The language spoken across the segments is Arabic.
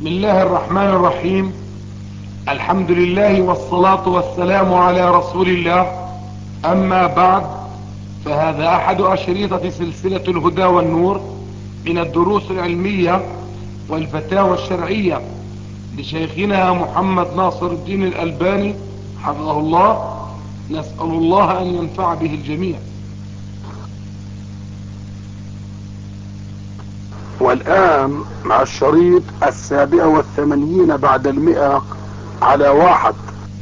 بسم الله الرحمن الرحيم. الحمد لله والصلاة والسلام على رسول الله. أما بعد، فهذا أحد أشريطة سلسلة الهدى والنور من الدروس العلمية والفتاوى الشرعية لشيخنا محمد ناصر الدين الألباني حفظه الله. نسأل الله أن ينفع به الجميع. والآن مع الشريط 87 بعد 100 على 1.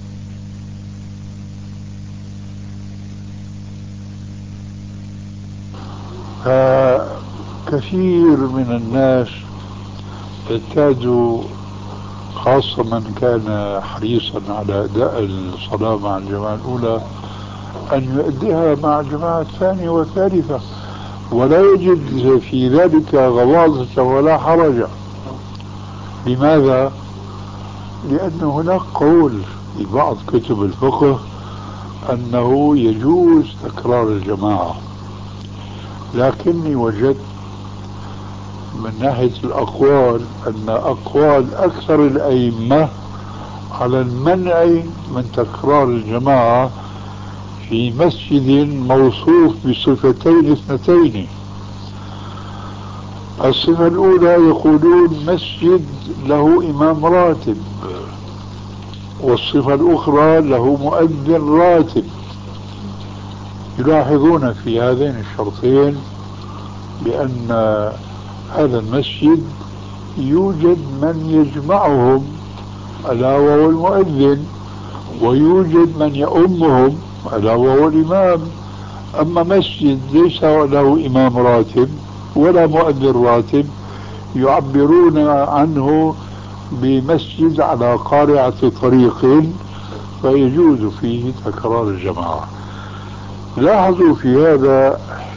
كثير من الناس اعتادوا، خاصة من كان حريصا على أداء الصلاة مع الجماعة الأولى، أن يؤديها مع الجماعة الثانية والثالثة، ولا يجد في ذلك غواضة ولا حرج. لماذا؟ لأن هناك قول في بعض كتب الفقه أنه يجوز تكرار الجماعة، لكني وجدت من ناحية الأقوال أن أقوال أكثر الأئمة على المنع من تكرار الجماعة في مسجد موصوف بصفتين اثنتين. الصفة الأولى يقولون مسجد له إمام راتب، والصفة الأخرى له مؤذن راتب. يلاحظون في هذين الشرطين بأن هذا المسجد يوجد من يجمعهم ألا وهو المؤذن، ويوجد من يؤمهم ألا وهو الإمام. أما مسجد ليس له إمام راتب ولا مؤذن راتب، يعبرون عنه بمسجد على قارعة طريق، فيجوز فيه تكرار الجماعة. لاحظوا في هذا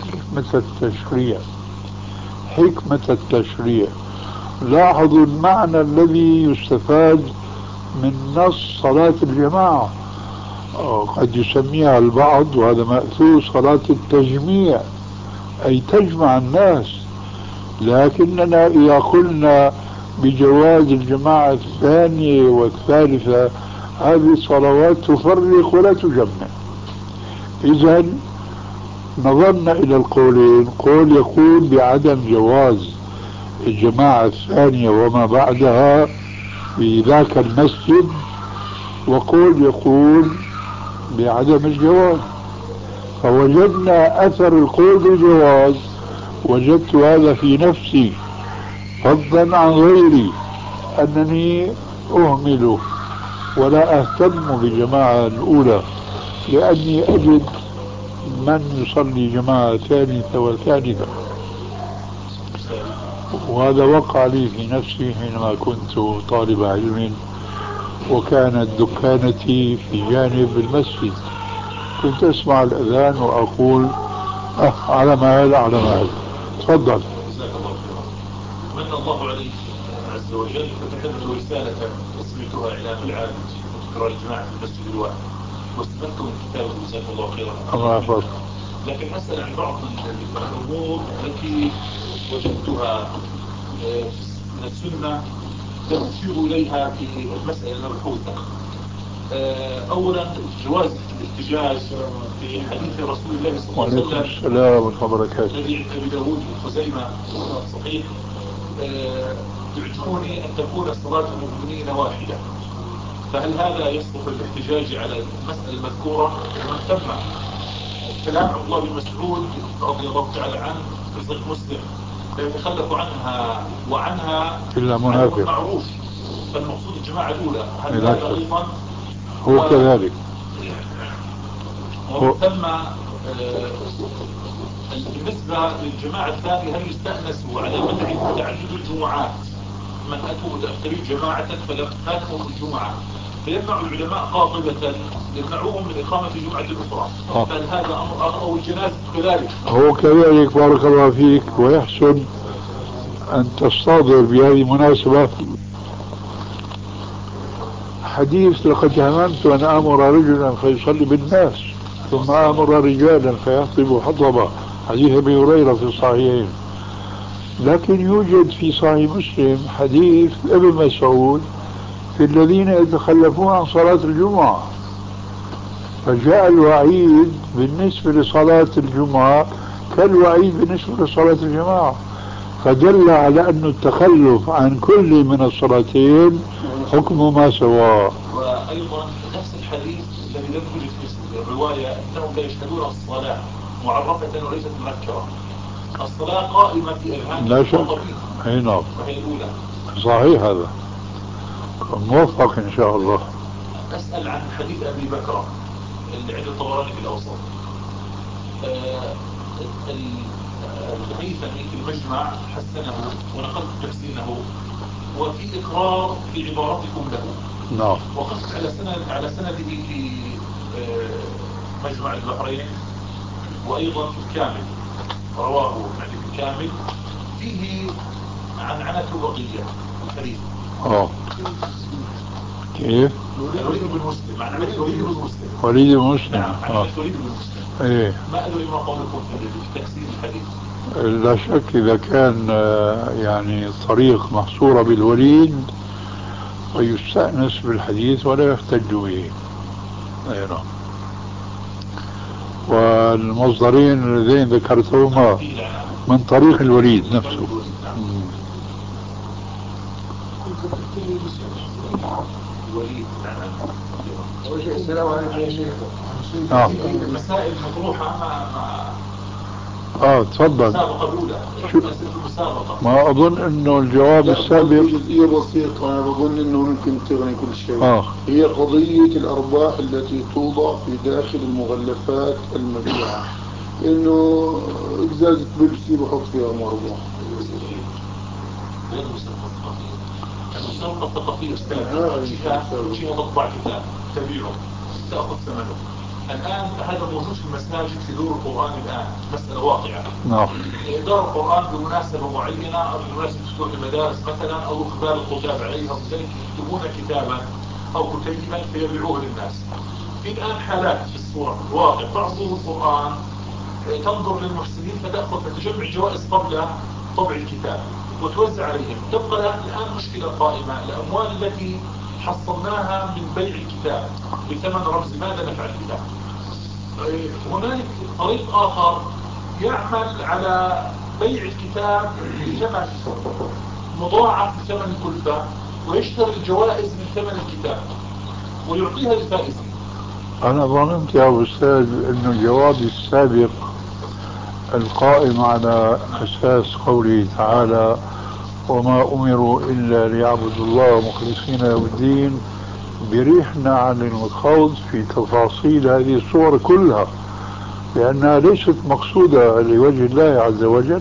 حكمة التشريع. لاحظوا المعنى الذي يستفاد من نص صلاة الجماعة. قد يسميها البعض، وهذا مأثور، صلاة التجميع، أي تجمع الناس. لكننا إذا قلنا بجواز الجماعة الثانية والثالثة، هذه الصلوات تفرق ولا تجمع. إذا نظرنا إلى القولين، قول يقول بعدم جواز الجماعة الثانية وما بعدها في ذاك المسجد، وقول يقول بعدم الجواز. فوجدنا أثر القول بالجواز، وجدت هذا في نفسي فضلا عن غيري، أنني أهمل ولا أهتم بالجماعة الأولى، لأني أجد من يصلي جماعة ثالثة وثالثة. وهذا وقع لي في نفسي حينما كنت طالب علم، وكانت دكانتي في جانب المسجد. كنت أسمع الأذان وأقول على مهل. تفضل. من الله عليه عز وجل فكتبت رسالة اسميتها إعلام العالم تذكر الجماعة في المسجد الواحد، واستفدت من كتابه جزاك الله خيرا. الله يحفظك. لكن أسأل عن بعض الأمور التي وجدتها من السنة تشير إليها في المسألة المبحوثة. أولا جواز الاحتجاج في حديث رسول الله صلى الله عليه وسلم. وعليكم السلام ورحمة الله وبركاته. الذي عند أبي داود وخزيمة صحيح. يعجبني أن تكون صلاة المؤمنين واحدة، فهل هذا يصلح الاحتجاج على المسألة المذكورة؟ ومن ثم كلام عبد الله بن مسعود رضي الله تعالى عنه في صحيح مسلم لا يتخلف عنها إلا منافق معروف، فالمقصود الجماعة الأولى. هل هذا أيضا هو كذلك؟ ومن ثم بالنسبة للجماعة الثانية، هل يستأنسوا على منع تعدد الجمعات؟ من أتوا متأخرين جماعة فاتهم الجمعة، فيمنع العلماء قاطبة يمنعوهم من إقامة جمعة أخرى. فهل هذا أمر أو الجنازة كذلك؟ هو كذلك، بارك الله فيك. ويحسن أن تستحضر بهذه المناسبة حديث لقد هممت أن آمر رجلا فيصلي بالناس ثم آمر رجالا فيخطب حطبا، حديث أبي هريرة في الصحيحين. لكن يوجد في صحيح مسلم حديث ابن مسعود في الذين يتخلفون عن صلاة الجمعة، فجاء الوعيد بالنسبة لصلاة الجمعة كالوعيد بالنسبة لصلاة الجماعة، فدل على أن التخلف عن كل من الصلاتين حكمه ما سواه. وأيضا نفس الحديث الذي لم يوجد في الرواية أنهم لا يشهدون الصلاة معرفة وليست منكرة، الصلاة قائمة في أذهانهم لا شك. وطبيعة. أي نعم، وهي الأولى. صحيح، هذا موفق إن شاء الله. أسأل عن حديث أبي بكر اللي عند الطبراني في الأوسط. الحديث في المجمع حسنه ونقلت تحسينه، وفي إقرار في عبارتكم له. نعم. وقفت على سنده في مجمع البحرين، وأيضا في الكامل رواه في الكامل فيه عنعنة بقية الحديث. كيف؟ الوليد بن مسلم، معنى الوليد بن مسلم. وليد بن مسلم. نعم، الوليد بن مسلم. ايه. ما أدري ما قولكم في تحسين الحديث. لا شك إذا كان يعني الطريق محصورة بالوليد ويستأنس بالحديث ولا يحتج به. أي نعم. والمصدرين اللذين ذكرتهما من طريق الوليد نفسه. السلام عليكم يا شيخ. المسائل مطروحة مع تفضل. المسابقة الأولى. ما أظن أنه الجواب السابق جزئية بسيطة، أنا بظن أنه ممكن تغني كل شيء. هي قضية الأرباح التي توضع في داخل المغلفات المبيعة، إنه إزازة بيبسي بحط فيها مربوح. المسابقة الثقافية جهة تطبع كتاب تبيعه تأخذ ثمنه. الآن هذا موجود في المساجد في دور القرآن الآن، مسألة واقعة. نعم. إدارة القرآن بمناسبة معينة أو بمناسبة فتوح المدارس مثلا أو إقبال الطلاب عليها، وذلك يكتبون كتابا أو كتيبا فيبيعوه للناس. في الآن حالات في الصورة في الواقع تعصر القرآن، تنظر للمحسنين فتأخذ فتجمع جوائز قبل طبع الكتاب وتوزع عليهم. تبقى الآن مشكلة قائمة، الأموال التي حصلناها من بيع الكتاب بثمن رمز ماذا نفعل بها؟ هنالك طريق آخر يعمل على بيع الكتاب بثمن مضاعف من ثمن الكلفة ويشتري الجوائز من ثمن الكتاب ويعطيها للفائزين. أنا ظننت يا أستاذ أنه الجواب السابق القائم على أساس قوله تعالى وما أمروا إلا ليعبدوا الله مخلصين له الدين بريحنا عن الخوض في تفاصيل هذه الصور كلها، لأنها ليست مقصودة لوجه الله عز وجل.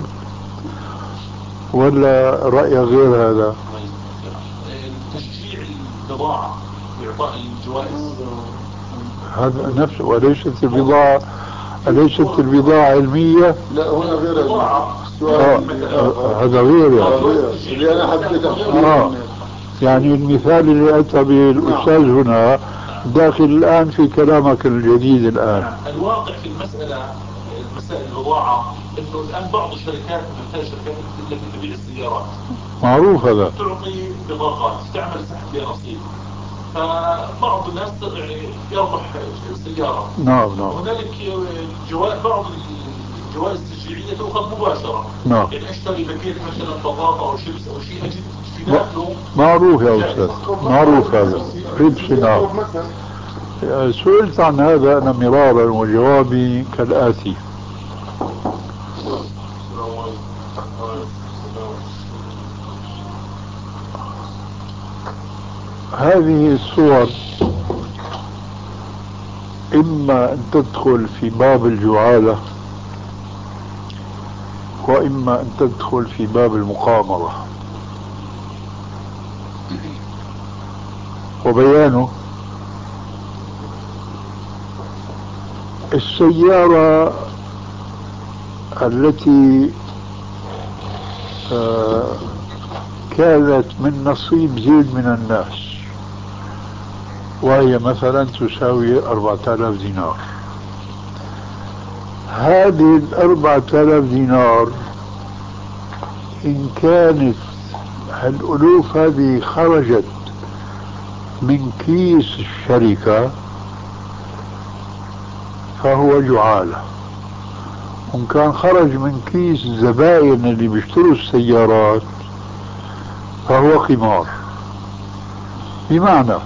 ولا رأي غير هذا؟ تشجيع البضاعة بإعطاء الجوائز هذا نفسه. أليست البضاعة علمية؟ لا، هنا غير البضاعة. هذا غير اللي أنا حبيت يعني المثال اللي أتى به الأستاذ هنا داخل الآن في كلامك الجديد الآن. الواقع في مسائل البضاعة إنه الآن بعض الشركات مثل الشركات التي تبيع السيارات معروف هذا تعطي بطاقات تعمل سحب بها نصيب، فبعض الناس يربح سيارة. نعم. هنالك بعض الجوائز التشجيعية تأخذ مباشرة. نعم. يعني اشتري باكيت مثلا بطاطا أو شيبس أو شيء أجد في داخله. معروف يا أستاذ، معروف هذا. نعم. سئلت عن هذا أنا مرارا وجوابي كالآتي: هذه الصور إما أن تدخل في باب الجعالة وإما أن تدخل في باب المقامرة. وبيانه: السيارة التي كانت من نصيب زيد من الناس وهي مثلا تساوي 4000 دينار، هذه 4000 دينار إن كانت الألوف هذه خرجت من كيس الشركة فهو جعالة، وإن كان خرج من كيس الزبائن اللي بيشتروا السيارات فهو قمار. بمعنى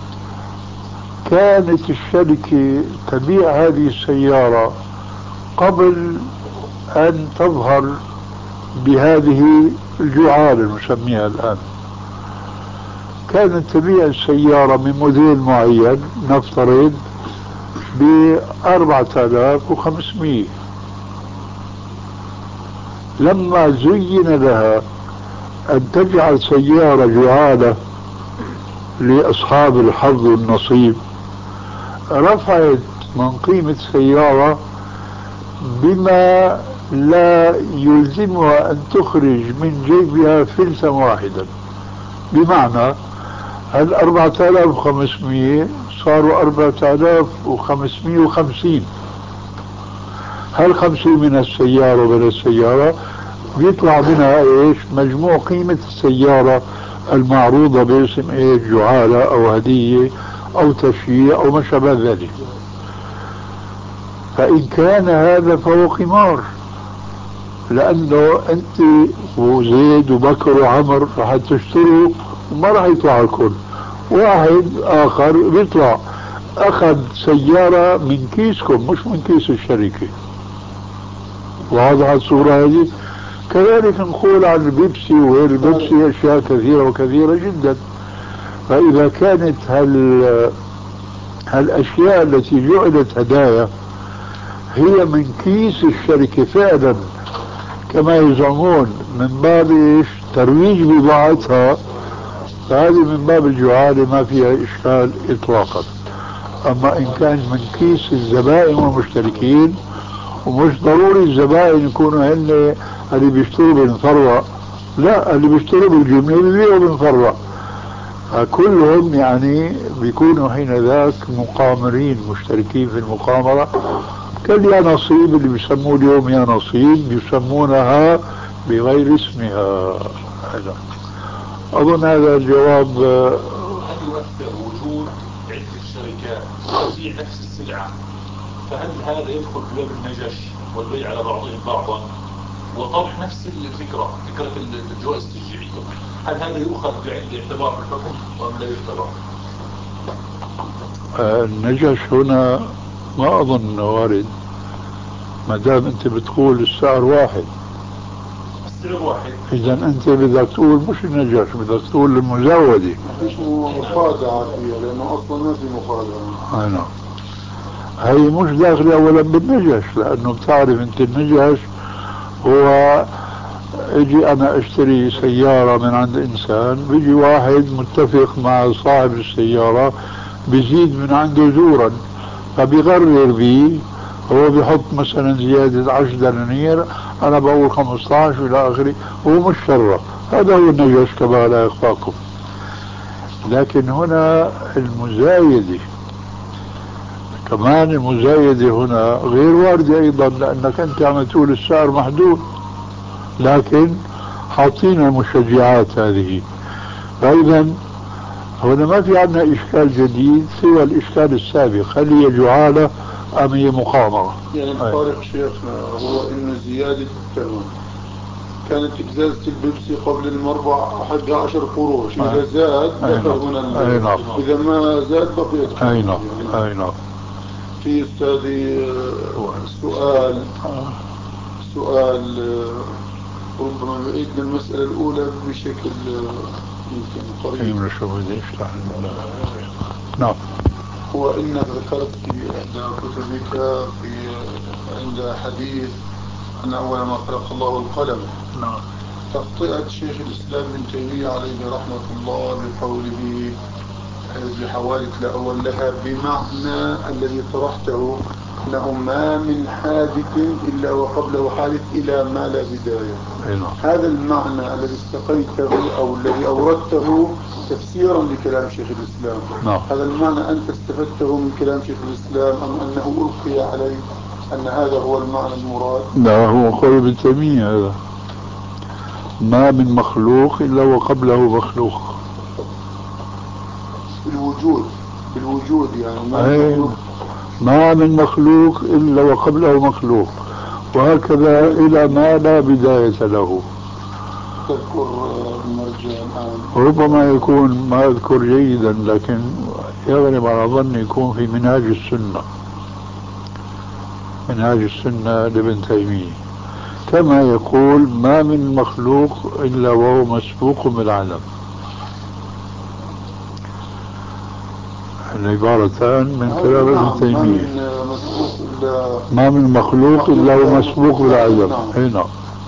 كانت الشركة تبيع هذه السيارة قبل أن تظهر بهذه الجعالة نسميها الآن، كانت تبيع السيارة من موديل معين نفترض ب4500. لما زين لها أن تجعل سيارة جعالة لأصحاب الحظ والنصيب رفعت من قيمة السيارة بما لا يلزمها أن تخرج من جيبها فلسا واحدا. بمعنى 4500 صاروا 4550. هل 50 من السيارة وبين السيارة بيطلع منها ايش؟ مجموع قيمة السيارة المعروضة باسم ايش؟ جعالة او هدية او تشييع او ما شابه ذلك. فإن كان هذا فهو قمار، لأنه أنت وزيد وبكر وعمر راح تشتروا وما راح يطلع الكل. واحد آخر بيطلع أخذ سيارة من كيسكم مش من كيس الشركة. واضحة الصورة هذه؟ كذلك نقول عن البيبسي وغير البيبسي أشياء كثيرة وكثيرة جدا. فإذا كانت هالأشياء التي جعلت هدايا هي من كيس الشركة فعلا كما يزعمون من باب إيش؟ ترويج بضاعتها، فهذه من باب الجعالة ما فيها إشكال إطلاقا. أما إن كان من كيس الزبائن والمشتركين، ومش ضروري الزبائن يكونوا هن اللي بيشتروا بالفروة، لا، اللي بيشتروا بالجملة بيبيعوا بالفروة، كلهم يعني بيكونوا حين ذاك مقامرين مشتركين في المقامرة كاليانصيب اللي بيسموه اليوم يانصيب، بيسمونها بغير اسمها. هذا أظن هذا الجواب. هل يؤثر وجود عدة شركات تبيع نفس السلعة؟ فهل هذا يدخل في باب النجش والبيع على بعضهم بعضا وطرح نفس الفكرة، فكرة الجوائز التشجيعية؟ هل هذا يؤخذ بعين الاعتبار في الحكم أم لا يعتبر؟ النجش هنا ما أظن أنه وارد، ما دام أنت بتقول السعر واحد. السعر واحد، إذا أنت بدك تقول مش النجش، بدك تقول المزودة. مفيش مخادعة فيها لأنه أصلا ما في مخادعة. نعم. هي مش داخلة أولا بالنجش، لأنه بتعرف أنت النجش هو اجي أنا اشتري سيارة من عند إنسان، بيجي واحد متفق مع صاحب السيارة بيزيد من عنده زورا، فبيغرر بيه، هو بيحط مثلا زيادة 10 دنانير، أنا بقول 15 إلى آخره، هو مش شرة. هذا هو النجش كما لا يخفاكم. لكن هنا المزايدة كمان، المزايدة هنا غير واردة أيضا، لأنك أنت عم تقول السعر محدود لكن حاطين المشجعات هذه. فإذا هنا ما في عندنا إشكال جديد سوى الإشكال السابق، هل هي جعالة أم هي مقامرة؟ يعني الفارق شيخنا هو إنه زيادة الثمن. كانت إزازة البيبسي قبل المربع حقها 10 قروش، إذا زاد دخل هنا، إذا ما زاد بقيت. أي نعم، أي نعم. في أستاذي سؤال ربما بعيدنا المسألة الأولى بشكل يمكن قريب. نعم. هو إنك ذكرت في إحدى كتبك عند حديث أن أول ما خلق الله القلم. نعم. تخطئت شيخ الإسلام ابن تيمية عليه رحمة الله بقوله بحوادث لا أول لها، بمعنى الذي طرحته أنه ما من حادث إلا وقبله حادث إلى ما لا بداية. هذا المعنى الذي استقيته أو الذي أوردته تفسيرا لكلام شيخ الإسلام، هذا المعنى أنت استفدته من كلام شيخ الإسلام أم أنه ألقي عليه أن هذا هو المعنى المراد؟ لا، هو قول ابن تيمية هذا. ما من مخلوق إلا وقبله مخلوق. بالوجود يعني ما من مخلوق إلا وقبله مخلوق، وهكذا إلى ما لا بداية له. تذكر المرجع الآن؟ ربما يكون ما أذكر جيدا، لكن يغلب على ظني يكون في منهاج السنة لابن تيمية، كما يقول ما من مخلوق إلا وهو مسبوق بالعدم. العبارتان من كلام ابن تيمية. ما من مخلوق إلا هو مسبوق بالعدم. هنا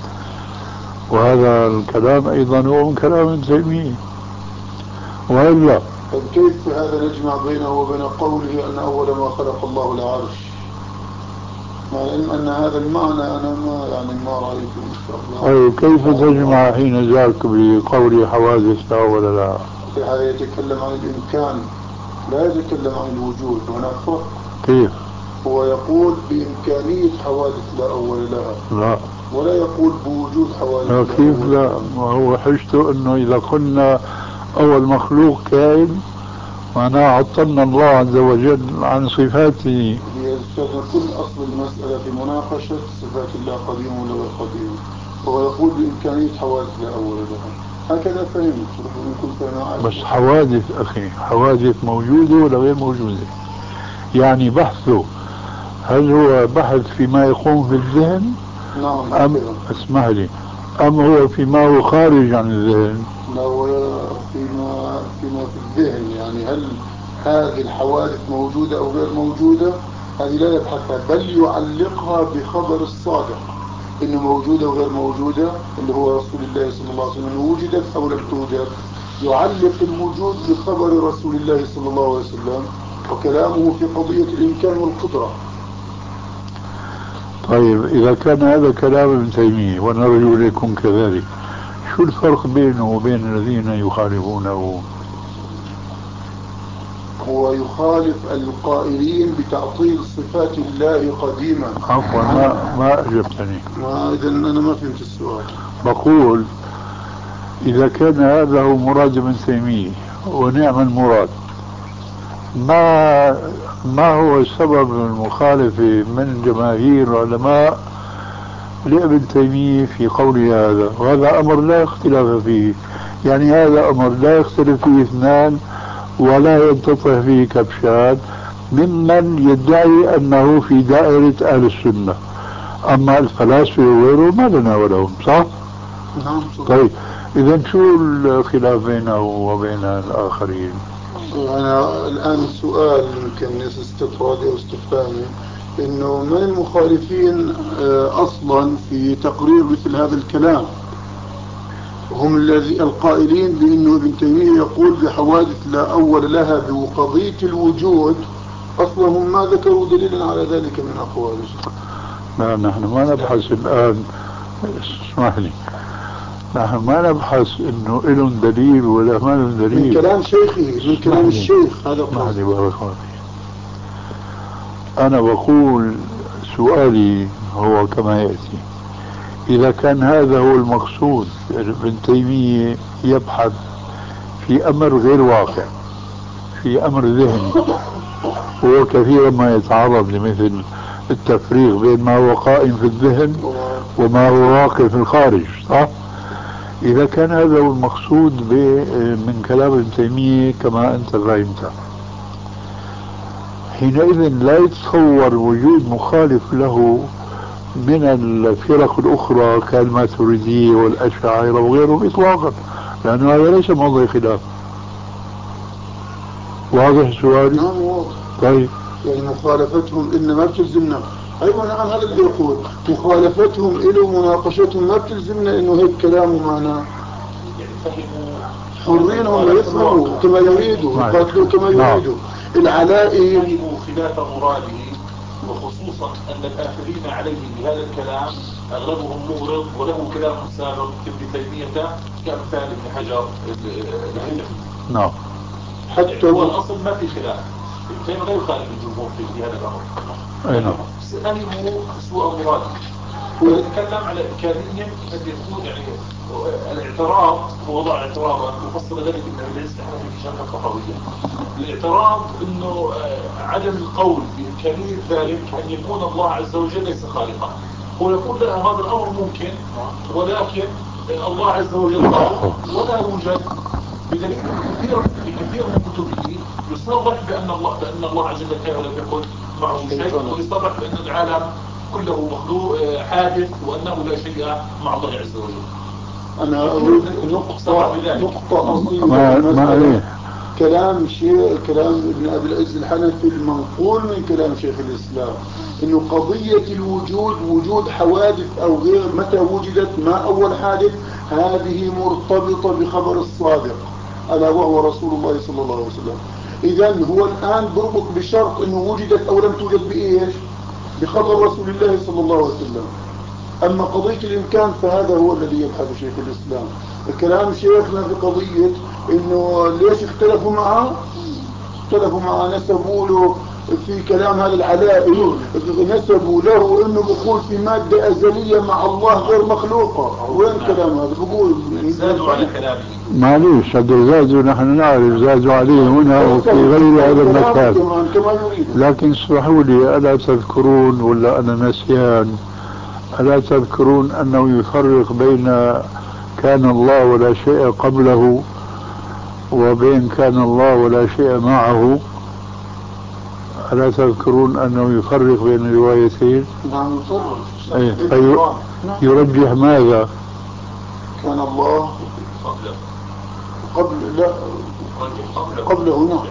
وهذا الكلام أيضا هو من كلام ابن تيمية. وإلا كيف هذا نجمع بينه وبين قوله أن أول ما خلق الله العرش، مع أن هذا المعنى أنا ما رأيته إن شاء الله. أي كيف تجمع حين ذاك بقول حوادث لا ولا لا؟ يتكلم عن الإمكان، لا يتكلم عن الوجود. هناك فرق. كيف؟ هو يقول بإمكانية حوادث لا أول لها، لا، ولا يقول بوجود حوادث لا. كيف لا؟ وهو حجته أنه إذا قلنا أول مخلوق كائن معناه عطلنا الله عز وجل عن صفاته. هي كل أصل المسألة في مناقشة صفات الله قديم ولا غير قديم. هو يقول بإمكانية حوادث لا أول لها، هكذا فهمت. بس حوادث أخي، حوادث موجودة ولا غير موجودة؟ يعني بحثه هل هو بحث فيما يقوم في الذهن؟ نعم. اسمح لي، أم هو فيما هو خارج عن الذهن؟ لا، هو فيما في الذهن. يعني هل هذه الحوادث موجودة أو غير موجودة، هذه لا يبحثها، بل يعلقها بخبر الصادق إنه موجودة وغير موجودة، اللي هو رسول الله صلى الله عليه وسلم، إنه وجدت أو لم توجد. يعلق الوجود بخبر رسول الله صلى الله عليه وسلم، وكلامه في قضية الإمكان والقدرة. طيب إذا كان هذا كلام ابن تيمية ونرجو أن يكون كذلك، شو الفرق بينه وبين الذين يخالفونه؟ هو يخالف القائلين بتعطيل صفات الله قديما. عفوا، ما أجبتني. إذا أنا ما فهمت السؤال. بقول إذا كان هذا هو مراد ابن تيمية ونعم المراد، ما هو سبب المخالفة من جماهير علماء لابن تيمية في قوله هذا؟ وهذا أمر لا اختلاف فيه، يعني هذا أمر لا يختلف فيه اثنان ولا ينتطح فيه كبشان ممن يدعي أنه في دائرة أهل السنة. أما الفلاسفة وغيره ما لنا ولهم، صح؟ نعم. طيب إذا شو الخلاف بينه وبين الآخرين؟ أنا الآن سؤال يمكن استطرادي أو استفهامي، إنه من المخالفين أصلا في تقرير مثل هذا الكلام؟ هم القائلين بأنه ابن تيمية يقول بحوادث لا أول لها بقضية الوجود. أصلا هم ما ذكروا دليلا على ذلك من أقوالهم. لا، نحن ما نبحث الآن، اسمح لي، نحن ما نبحث انه لهم دليل ولا ما لهم دليل. من كلام شيخه، من كلام الشيخ، هذا قصدي. بارك الله فيك. انا بقول سؤالي هو كما يأتي: اذا كان هذا هو المقصود، ابن تيمية يبحث في امر غير واقع، في امر ذهني، هو كثيرا ما يتعرض لمثل التفريق بين ما هو قائم في الذهن وما هو واقع في الخارج، صح؟ إذا كان هذا هو المقصود من كلام ابن تيمية كما أنت فهمت، حينئذ لا يتصور وجود مخالف له من الفرق الأخرى كالماتريدية والأشاعرة وغيرهم إطلاقا، لأنه هذا ليس موضوع خلاف. واضح السؤال؟ نعم واضح. طيب يعني مخالفتهم إنما بتلزمنا. أيوة نعم، هذا اللي يقول مخالفتهم إله ومناقشتهم ما بتلزمنا إنه هيك كلامه معناه. حرين هم يفهموا كما يريدوا، يقاتلوا كما يريدوا. العلائي فهموا خلاف مراده، وخصوصا أن الآخرين عليه بهذا الكلام أغلبهم مغرض وله كلام سابق في ابن تيمية كأمثال ابن حجر الهندي. نعم. حتى هو الأصل ما في خلاف، ابن تيمية لا يخالف الجمهور في هذا الأمر. أي نعم. فهموا سوء مراده. نتكلم على إمكانية أن يكون يعني الاعتراض هو وضع اعتراضا وفصل ذلك أن العز الحنفي في شرح الطحاوية. الاعتراض أنه عدم القول بإمكانية ذلك أن يكون الله عز وجل ليس خالقا. هو يقول لا هذا الأمر ممكن ولكن الله عز وجل خالق ولا يوجد بدليل كثير من كتبه يصرح بأن الله عز وجل كان لم يكن معه شيء ويصرح بأن العالم كله مخلوق حادث وأنه لا شيء مع الله عز وجل. أنا أريد نقطة أصيلة. كلام ابن أبي العز الحنفي المنقول من كلام شيخ الإسلام إنه قضية الوجود وجود حوادث أو غير متى وجدت ما أول حادث هذه مرتبطة بخبر الصادق ألا وهو رسول الله صلى الله عليه وسلم. إذن هو الآن بربط بشرط إنه وجدت أو لم توجد بإيش؟ بخبر رسول الله صلى الله عليه وسلم. أما قضية الإمكان فهذا هو الذي يبحث شيخ الإسلام. الكلام شيخنا في قضية إنه ليش اختلفوا معه نسبوا له في كلام هذا العلائي نسبوا له إنه بيقول في مادة أزلية مع الله غير مخلوقة. وين كلام هذا؟ بيقول زادوا على كلامه. معليش زادوا نحن نعرف زادوا عليه هنا وفي غير هذا المكان. لكن اسمحوا لي ألا تذكرون ولا أنا نسيان ألا تذكرون أنه يفرق بين كان الله ولا شيء قبله وبين كان الله ولا شيء معه؟ ألا تذكرون أنه يفرق بين الروايتين؟ نعم يفرق. يرجح ماذا؟ كان الله قبله.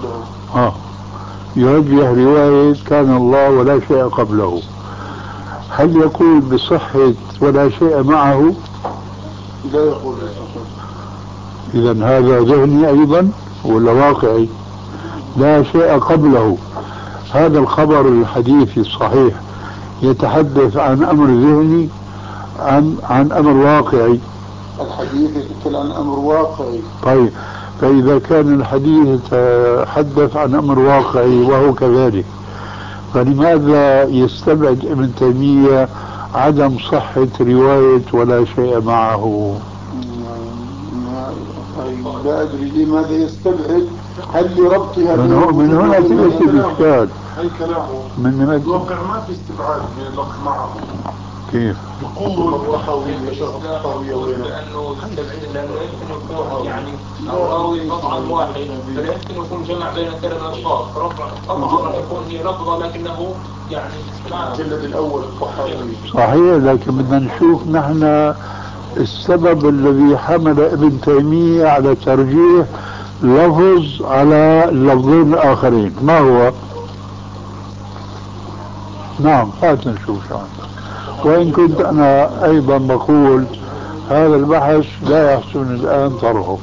يرجح رواية كان الله ولا شيء قبله. هل يقول بصحة ولا شيء معه؟ لا يقول. إذن هذا ذهني أيضا ولا واقعي؟ لا شيء قبله. هذا الخبر الحديث الصحيح يتحدث عن أمر ذهني عن أمر واقعي. الحديث يتكلم عن أمر واقعي. طيب فإذا كان الحديث يتحدث عن أمر واقعي وهو كذلك فلماذا يستبعد ابن تيمية عدم صحة رواية ولا شيء معه؟ لا أدري لماذا يستبعد. هل لربطها من هنا تأتي الإشكال. أي كلامه من الواقع ما في استبعاد من اللفظ معه. كيف؟ يقول الطحاوية لأنه يمكن يكون يعني راوي قطعا واحد فلا يمكن يكون جمع بين ثلاث أشخاص. قطعا يكون هي لفظة لكنه يعني الجلد الأول الطحاوية صحيح. لكن بدنا نشوف نحن السبب الذي حمل ابن تيمية على ترجيح لفظ على اللفظين الآخرين ما هو؟ نعم هات نشوف شو عندك. وإن كنت أنا أيضا بقول هذا البحث لا يحسن الآن طرحه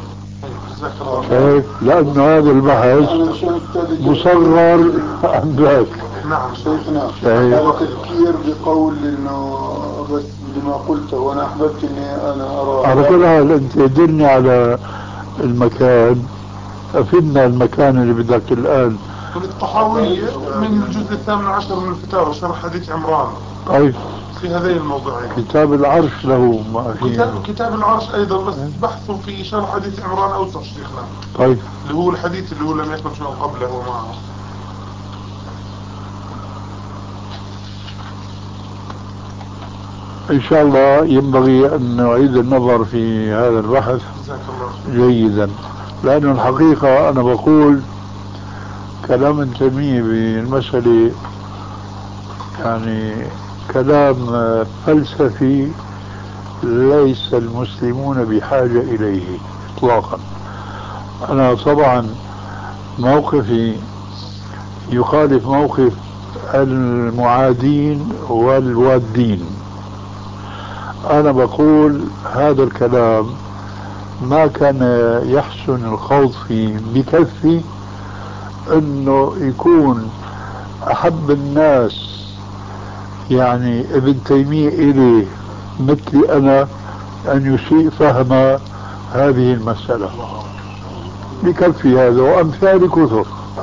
لأن هذا البحث مصغر عن ذاك. نعم شيخنا هذا تذكير بقول إنه بس لما قلته وأنا أحببت إني أنا أرى على كل حال أنت دلني على المكان أفدنا المكان اللي بدك الآن. الطحاوية من الجزء 18 من الفتاوى شرح حديث عمران. طيب في هذين الموضوعين. كتاب العرش له ما فيه. كتاب العرش أيضا بس بحثه في شرح حديث عمران أوسع شيخنا. طيب اللي هو الحديث اللي هو لم يكن شيء قبله ومعه. إن شاء الله ينبغي أن نعيد النظر في هذا البحث جيدا لأن الحقيقة أنا بقول كلام ابن تيمية بالمسألة يعني كلام فلسفي ليس المسلمون بحاجة إليه إطلاقا. أنا طبعا موقفي يخالف موقف المعادين والوادين. أنا بقول هذا الكلام ما كان يحسن الخوض فيه بكفي أنه يكون أحب الناس يعني ابن تيمية إليه مثلي أنا أن يسيء فهم هذه المسألة بكفي هذا. وأمثال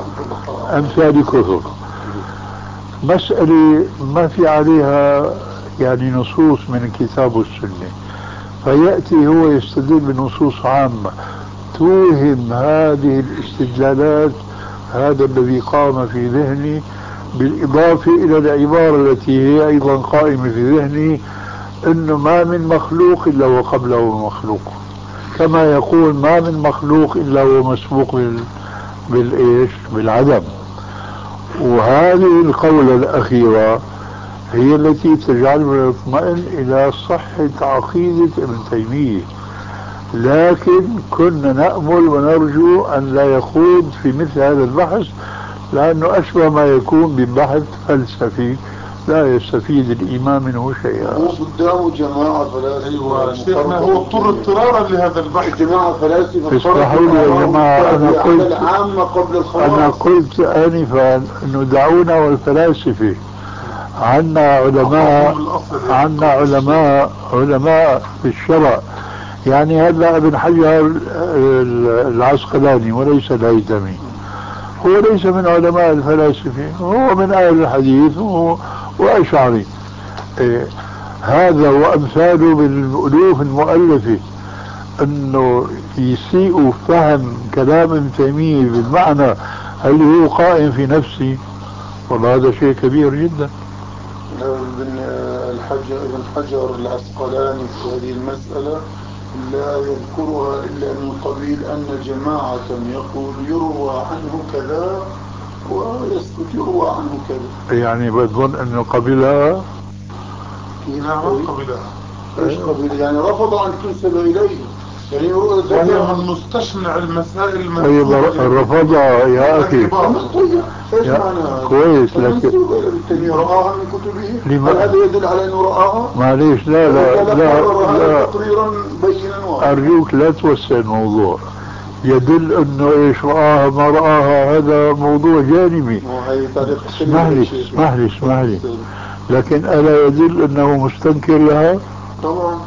كثر مسألة ما في عليها يعني نصوص من الكتاب والسنة، فيأتي هو يستدل بنصوص عامة توهم هذه الاستدلالات هذا الذي قام في ذهني، بالإضافة إلى العبارة التي هي أيضا قائمة في ذهني، أنه ما من مخلوق إلا وقبله مخلوق، كما يقول ما من مخلوق إلا هو مسبوق بالإيش؟ بالعدم. وهذه القولة الأخيرة هي التي تجعلنا نطمئن إلى صحة عقيدة ابن تيمية، لكن كنا نأمل ونرجو أن لا يخوض في مثل هذا البحث، لأنه أشبه ما يكون ببحث فلسفي لا يستفيد الإمام منه شيئا. هو قدامه جماعة فلاسفة. أيوة شيخنا، هو اضطر اضطرارا لهذا البحث. جماعة فلاسفة. اسمحوا لي يا جماعة، أنا قلت آنفا أنه دعونا والفلاسفة، عنا علماء في الشرع، يعني هذا ابن حجر العسقلاني وليس الهيثمي، هو ليس من علماء الفلاسفة، هو من أهل الحديث وأشعري. هذا وأمثاله بالألوف المؤلفة أنه يسيء فهم كلام ابن تيمية بالمعنى اللي هو قائم في نفسي، والله هذا شيء كبير جدا. ابن حجر العسقلاني في هذه المسألة لا يذكرها إلا من قبيل أن جماعة يقول يروى عنه كذا ويسكت يروى عنه كذا، يعني بظن أنه قبلها. نعم قبلها. ايش قبل؟ يعني رفض أن تنسب إليه، يعني هو من مستشنع المسائل رفضها يا أخي. ايش معنى كويس، لكن رآها من كتبه، هل هذا يدل على أنه رآها؟ معليش، لا تقريرا بينا أرجوك لا توسع الموضوع. يدل أنه إيش رآها ما رآها هذا موضوع جانبي. اسمح لي، لكن ألا يدل أنه مستنكر لها؟ طبعا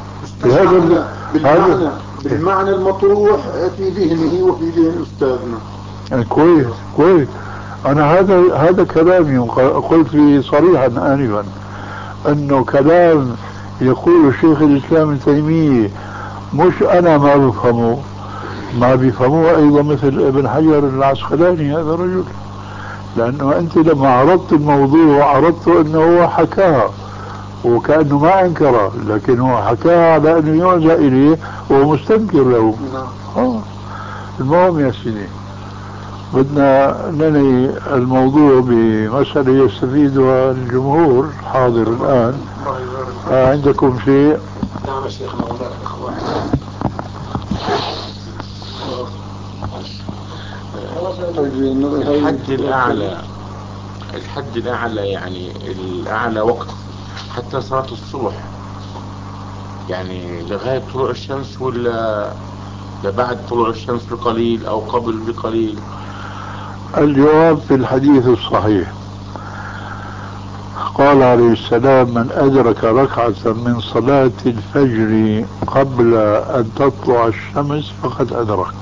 بالمعنى المطروح في ذهنه وفي ذهن أستاذنا. يعني كويس. أنا هذا كلامي، قلت فيه صريحا آنفا أنه كلام يقول شيخ الإسلام ابن تيمية مش أنا ما بيفهموه أيضا مثل ابن حجر العسقلاني هذا الرجل، لأنه أنت لما عرضت الموضوع عرضته أنه هو حكاها وكأنه ما أنكره، لكن هو حكاها على أنه يرجع إليه وهو مستنكر له. المهم يا سيدي، بدنا ننهي الموضوع بمسألة يستفيدها الجمهور حاضر الآن. عندكم شيء؟ نعم شيخنا، الحد الأعلى يعني الأعلى وقت حتى صلاة الصبح، يعني لغاية طلوع الشمس ولا لبعد طلوع الشمس بقليل أو قبل بقليل؟ الجواب في الحديث الصحيح، قال عليه السلام: من أدرك ركعة من صلاة الفجر قبل أن تطلع الشمس فقد أدرك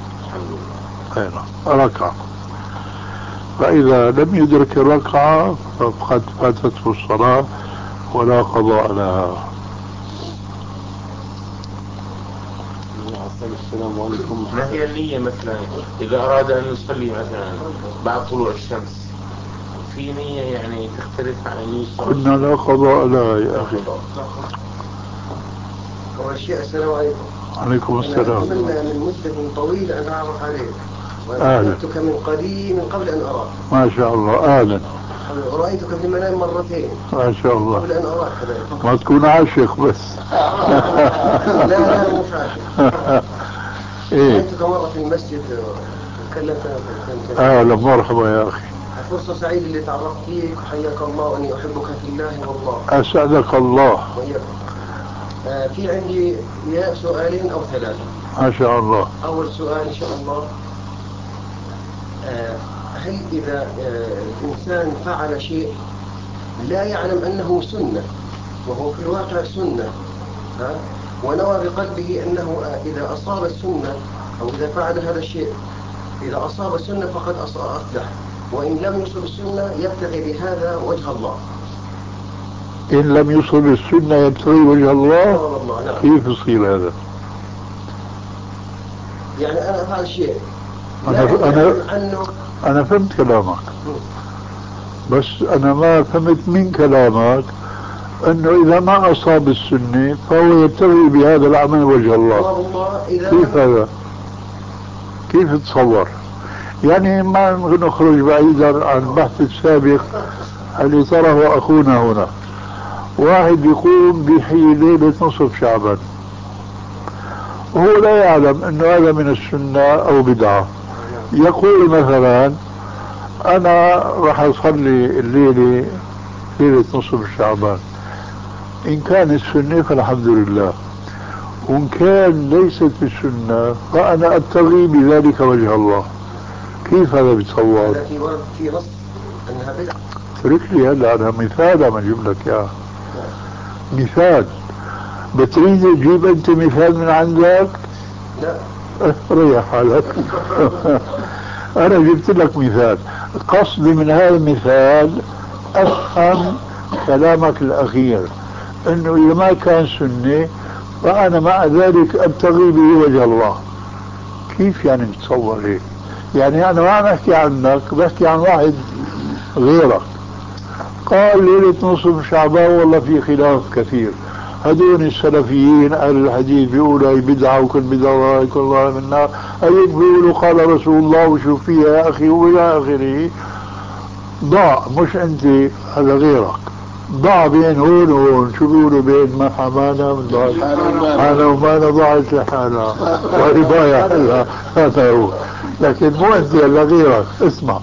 ركعة، فإذا لم يدرك الركعة فقد فاتته الصلاة ولا قضاء لها. السلام عليكم. ما هي النية مثلا إذا أراد أن يصلي مثلا بعد طلوع الشمس، في نية يعني تختلف عن نية الصلاة؟ قلنا لا قضاء لها يا أخي. أول شيء السلام عليكم. عليكم السلام. أنا من مدة طويلة أن أعرف عليك، وأعرفتك من قديم من قبل أن أراك. ما شاء الله. أهلا. رأيتك في المنام مرتين ما شاء الله. قبل أن أراك كذلك. ما تكون عاشق بس. لا مش عاشق. رأيتك مرة في المسجد وتكلمت. أهلا مرحبا يا أخي. فرصة سعيدة اللي تعرفت فيك، وحياك الله وأني أحبك في الله والله. أسعدك الله. في عندي يا سؤالين أو ثلاثة. ما شاء الله. أول سؤال إن شاء الله، هل إذا الإنسان فعل شيء لا يعلم أنه سنة وهو في الواقع سنة، ونوى بقلبه أنه إذا أصاب السنة أو إذا فعل هذا الشيء إذا أصاب السنة فقد أفلح، وإن لم يصب السنة يبتغي بهذا وجه الله، إن لم يصب السنة يبتغي وجه الله. كيف يصير هذا؟ يعني أنا أفعل شيء أنا فهمت كلامك، بس أنا ما فهمت من كلامك أنه إذا ما أصاب السنة فهو يبتغي بهذا العمل وجه الله. كيف هذا؟ كيف تصور؟ يعني ما نخرج بعيدا عن البحث السابق اللي طرحه أخونا هنا. واحد يقوم بحي ليلة نصف شعبان وهو لا يعلم أنه هذا من السنة أو بدعة، يقول مثلا أنا راح أصلي الليلة ليلة نصف شعبان، إن كان السنة فالحمد لله، وإن كان ليست بالسنة فأنا أبتغي بذلك وجه الله. كيف هذا بيتصور؟ في نص أنها بدعة. اترك لي هلا أنا مثال عم أجيب لك إياه. مثال بتريد تجيب أنت مثال من عندك؟ لا ريح حالك. أنا جبت لك مثال. قصدي من هذا المثال أفهم كلامك الأخير أنه إذا ما كان سنة فأنا مع ذلك أبتغي به وجه الله. كيف يعني تصور هيك؟ يعني أنا ما بحكي عنك، بحكي عن واحد غيرك قال ليلة نصف شعبان والله في خلاف كثير، هذول السلفيين أهل الحديث بيقولوا هي بدعة وكل بدعة يكون الله من النار، هذول بيقولوا قال رسول الله وشوف فيها يا أخي وإلى آخره. ضاع مش أنت، هذا غيرك ضاع بين هون وهون. شو بيقولوا بين ما حمانا من ضاعت حانا ومانا ضاعت لحانا ورباية حلها، هذا هو. لكن مو أنت إلا غيرك. اسمع،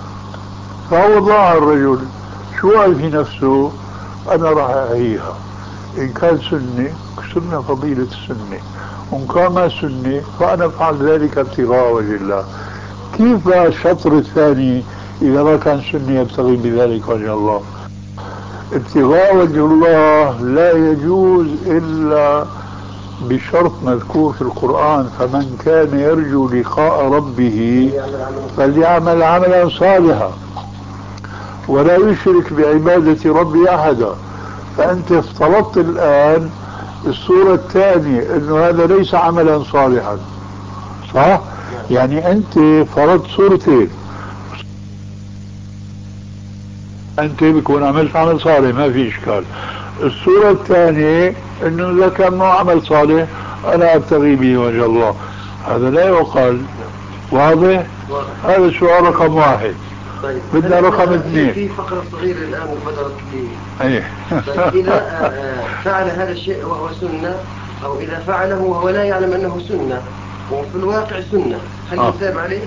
فهو ضاع الرجل، شو قال في نفسه؟ أنا راح أهيها، إن كان سنة فضيلة السنة، وإن كان ما سنة فأنا أفعل ذلك ابتغاء وجه الله. كيف الشطر الثاني إذا ما كان سنة يبتغي بذلك وجه الله؟ ابتغاء وجه الله لا يجوز إلا بشرط مذكور في القرآن: فمن كان يرجو لقاء ربه فليعمل عملا صالحا ولا يشرك بعبادة ربه أحدا. فأنت افترضت الآن الصورة الثانية أنه هذا ليس عملا صالحا، صح؟ يعني أنت فرضت صورتين، أنت بكون عملت عمل صالح ما في إشكال. الصورة الثانية أنه إذا كان ما عمل صالح أنا أبتغي به وجه الله، هذا لا يقال. واضح؟ هذا السؤال رقم واحد. طيب بدنا رقم اثنين. في فقرة صغيرة الآن وفترة كبيرة. ايه. طيب إذا فعل هذا الشيء وهو سنة، أو إذا فعله وهو لا يعلم أنه سنة وفي الواقع سنة، هل يثاب عليه؟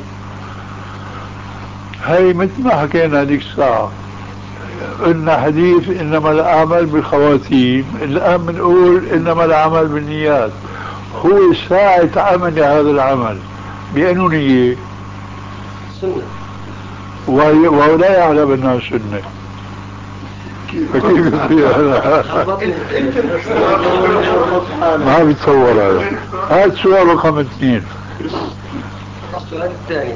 هي مثل ما حكينا هذيك الساعة، قلنا حديث إنما الأعمال بالخواتيم، الآن بنقول إنما العمل بالنيات. هو ساعة عمل هذا العمل بأنه نية سنة وهو لا يعلم أنها سنة، فكيف ما بيتصور هذا. هذا سؤال رقم 2. السؤال الثاني: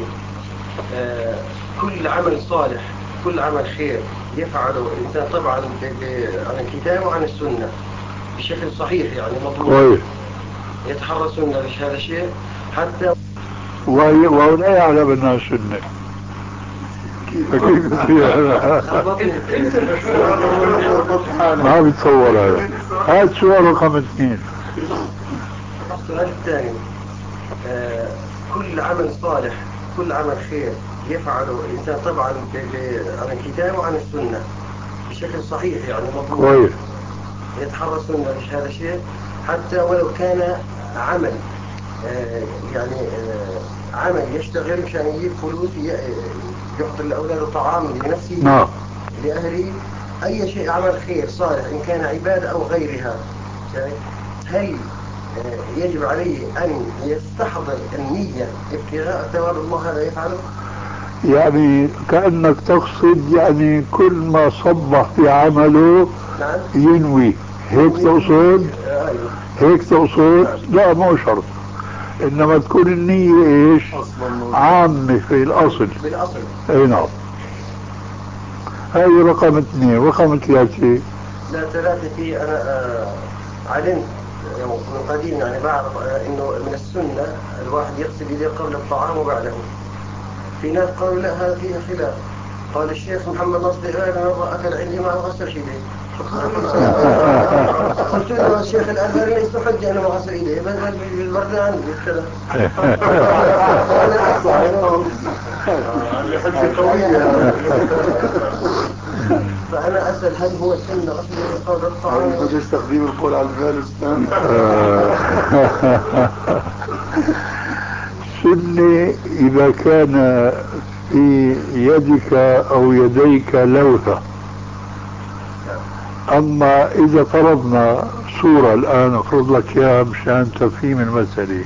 كل عمل صالح، كل عمل خير يفعله الإنسان طبعا عن الكتاب وعن السنة بشكل صحيح، يعني مطلوب يتحرى سنة هذا الشيء حتى وهو لا يعلم أنها سنة. ما بيتصور هذا. هذا سؤال رقم 2. السؤال الثاني: كل عمل صالح، كل عمل خير يفعله الإنسان طبعا عن الكتاب وعن السنة بشكل صحيح، يعني مطلوب يتحرى سنة هذا الشيء حتى ولو كان عمل يعني عمل يشتغل مشان يجيب فلوس، يعطي لأولاده طعام لنفسه لأهله، أي شيء عمل خير صالح إن كان عبادة أو غيرها، هل يجب عليه أن يستحضر النية ابتغاء ثواب الله هذا يفعله؟ يعني كأنك تقصد يعني كل ما صبح في عمله ينوي، هيك تقصد؟ هيك تقصد؟ لا مو شرط، إنما تكون النية إيش؟ عامة في الأصل. بالأصل. أي نعم. هذه رقم 2. رقم 3: لا ثلاثة أنا علمت من قديم يعني بعرف إنه من السنة الواحد يغسل يديه قبل الطعام وبعده. في ناس قالوا لا هذا فيها خلاف. قال الشيخ محمد نصر مرة أكل عندي ما غسل يديه. قلت له الشيخ الأزهري ليس حجة أنه ما غسل يديه بس بالبرد عندي كذا. فأنا أسأل هل هو سنة غسل يديه قبل الطعام؟ هذا تستخدم القول على البال أستاذ. سنة إذا كان في يدك أو يديك لوثة. أما إذا فرضنا صورة الآن أفرض لك إياها مشان تفهيم المسألة،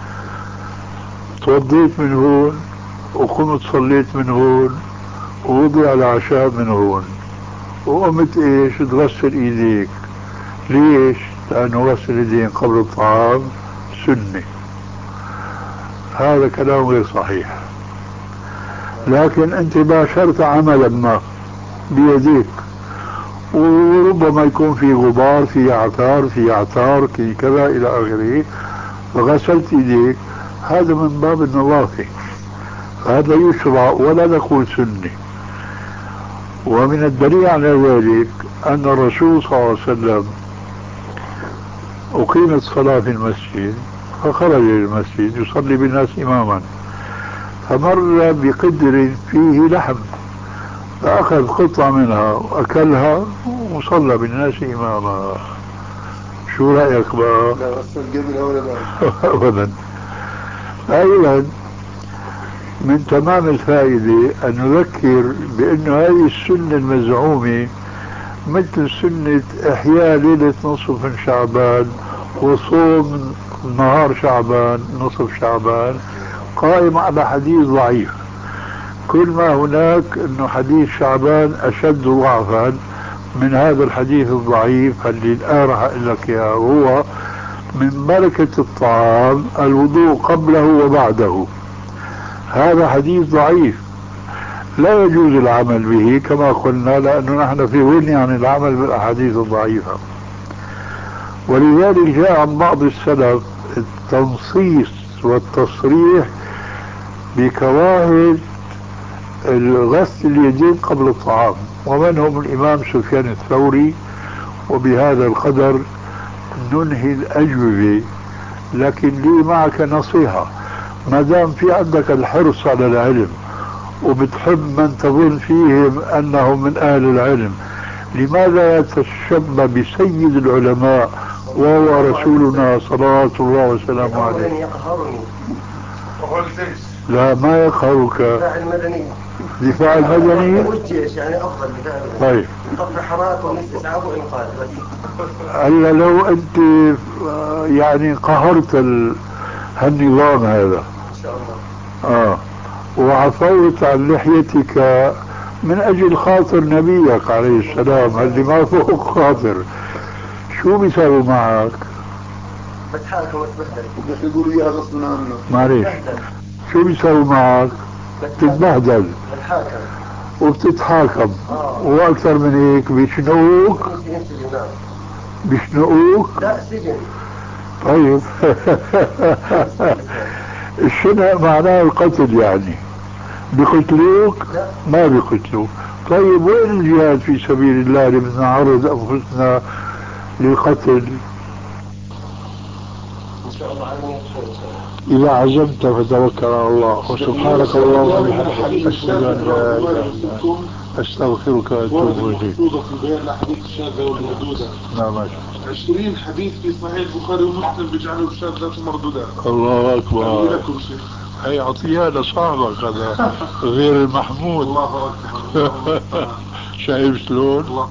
توضيت من هون وقمت صليت من هون ووضع العشاء من هون وقمت إيش تغسل إيديك. ليش؟ لأنه غسل اليدين قبل الطعام سنة. هذا كلام غير صحيح. لكن أنت باشرت عملا ما بيديك وربما يكون في غبار في عطار في كذا إلى آخره، فغسلت يديك، هذا من باب النظافة، هذا يشرع ولا نقول سنة. ومن الدليل على ذلك أن الرسول صلى الله عليه وسلم أقيمت صلاة في المسجد فخرج للمسجد يصلي بالناس إماما، فمر بقدر فيه لحم فأخذ قطعة منها وأكلها وصلى بالناس إماما. شو رأيك بقى؟ لا غسل قبلها ولا بعد؟ أبدا. أيضا من تمام الفائدة أن نذكر بأن هذه السنة المزعومة مثل سنة إحياء ليلة نصف من شعبان وصوم نهار شعبان نصف شعبان قائم على حديث ضعيف. كل ما هناك أنه حديث شعبان أشد ضعفا من هذا الحديث الضعيف اللي الآن راح أقول لك إياه، وهو من بركة الطعام الوضوء قبله وبعده. هذا حديث ضعيف لا يجوز العمل به كما قلنا، لأنه نحن في غنى عن العمل بالأحاديث الضعيفة. ولذلك جاء عن بعض السلف التنصيص والتصريح بكراهة الغسل اليدين قبل الطعام، ومنهم الإمام سفيان الثوري. وبهذا القدر ننهي الأجوبة. لكن لي معك نصيحة، ما دام في عندك الحرص على العلم وبتحب من تظن فيهم أنهم من أهل العلم، لماذا يتشبه بسيد العلماء وهو رسولنا صلوات الله وسلامه عليه؟ لا ما يقهرك. دفاع المدني. دفاع المدني والجيش يعني أفضل دفاع. طيب. طفح حراك والاستسعاف وإنقاذ بس. ألا لو أنت يعني قهرت هالنظام هذا إن شاء الله. وعفوت عن لحيتك من أجل خاطر نبيك عليه السلام اللي ما فوق خاطر، شو بيساوي معك؟ بتحاكم وتبهدل. بدك يقولوا إياها غصب عنك. معليش، شو بيساوي معك؟ بتتبهدل وبتتحاكم واكثر من هيك بيشنقوك. لا سجن. طيب. الشنق معناه القتل يعني. بيقتلوك؟ لا. ما بيقتلوك. طيب وين الجهاد في سبيل الله اللي بدنا نعرض انفسنا للقتل؟ ان شاء الله على إذا عزمت فتوكل على الله. وسبحانك اللهم وبحمدك أشهد أن لا إله إلا أنت أستغفرك وأتوب إليك. في البيان الأحاديث الشاذة والمردودة. نعم. 20 حديث في صحيح البخاري ومسلم بيجعلوا الشاذات ومردودات. الله أكبر. لكم شيخ. هي عطيها لصاحبك هذا غير المحمود. الله أكبر. شايف شلون؟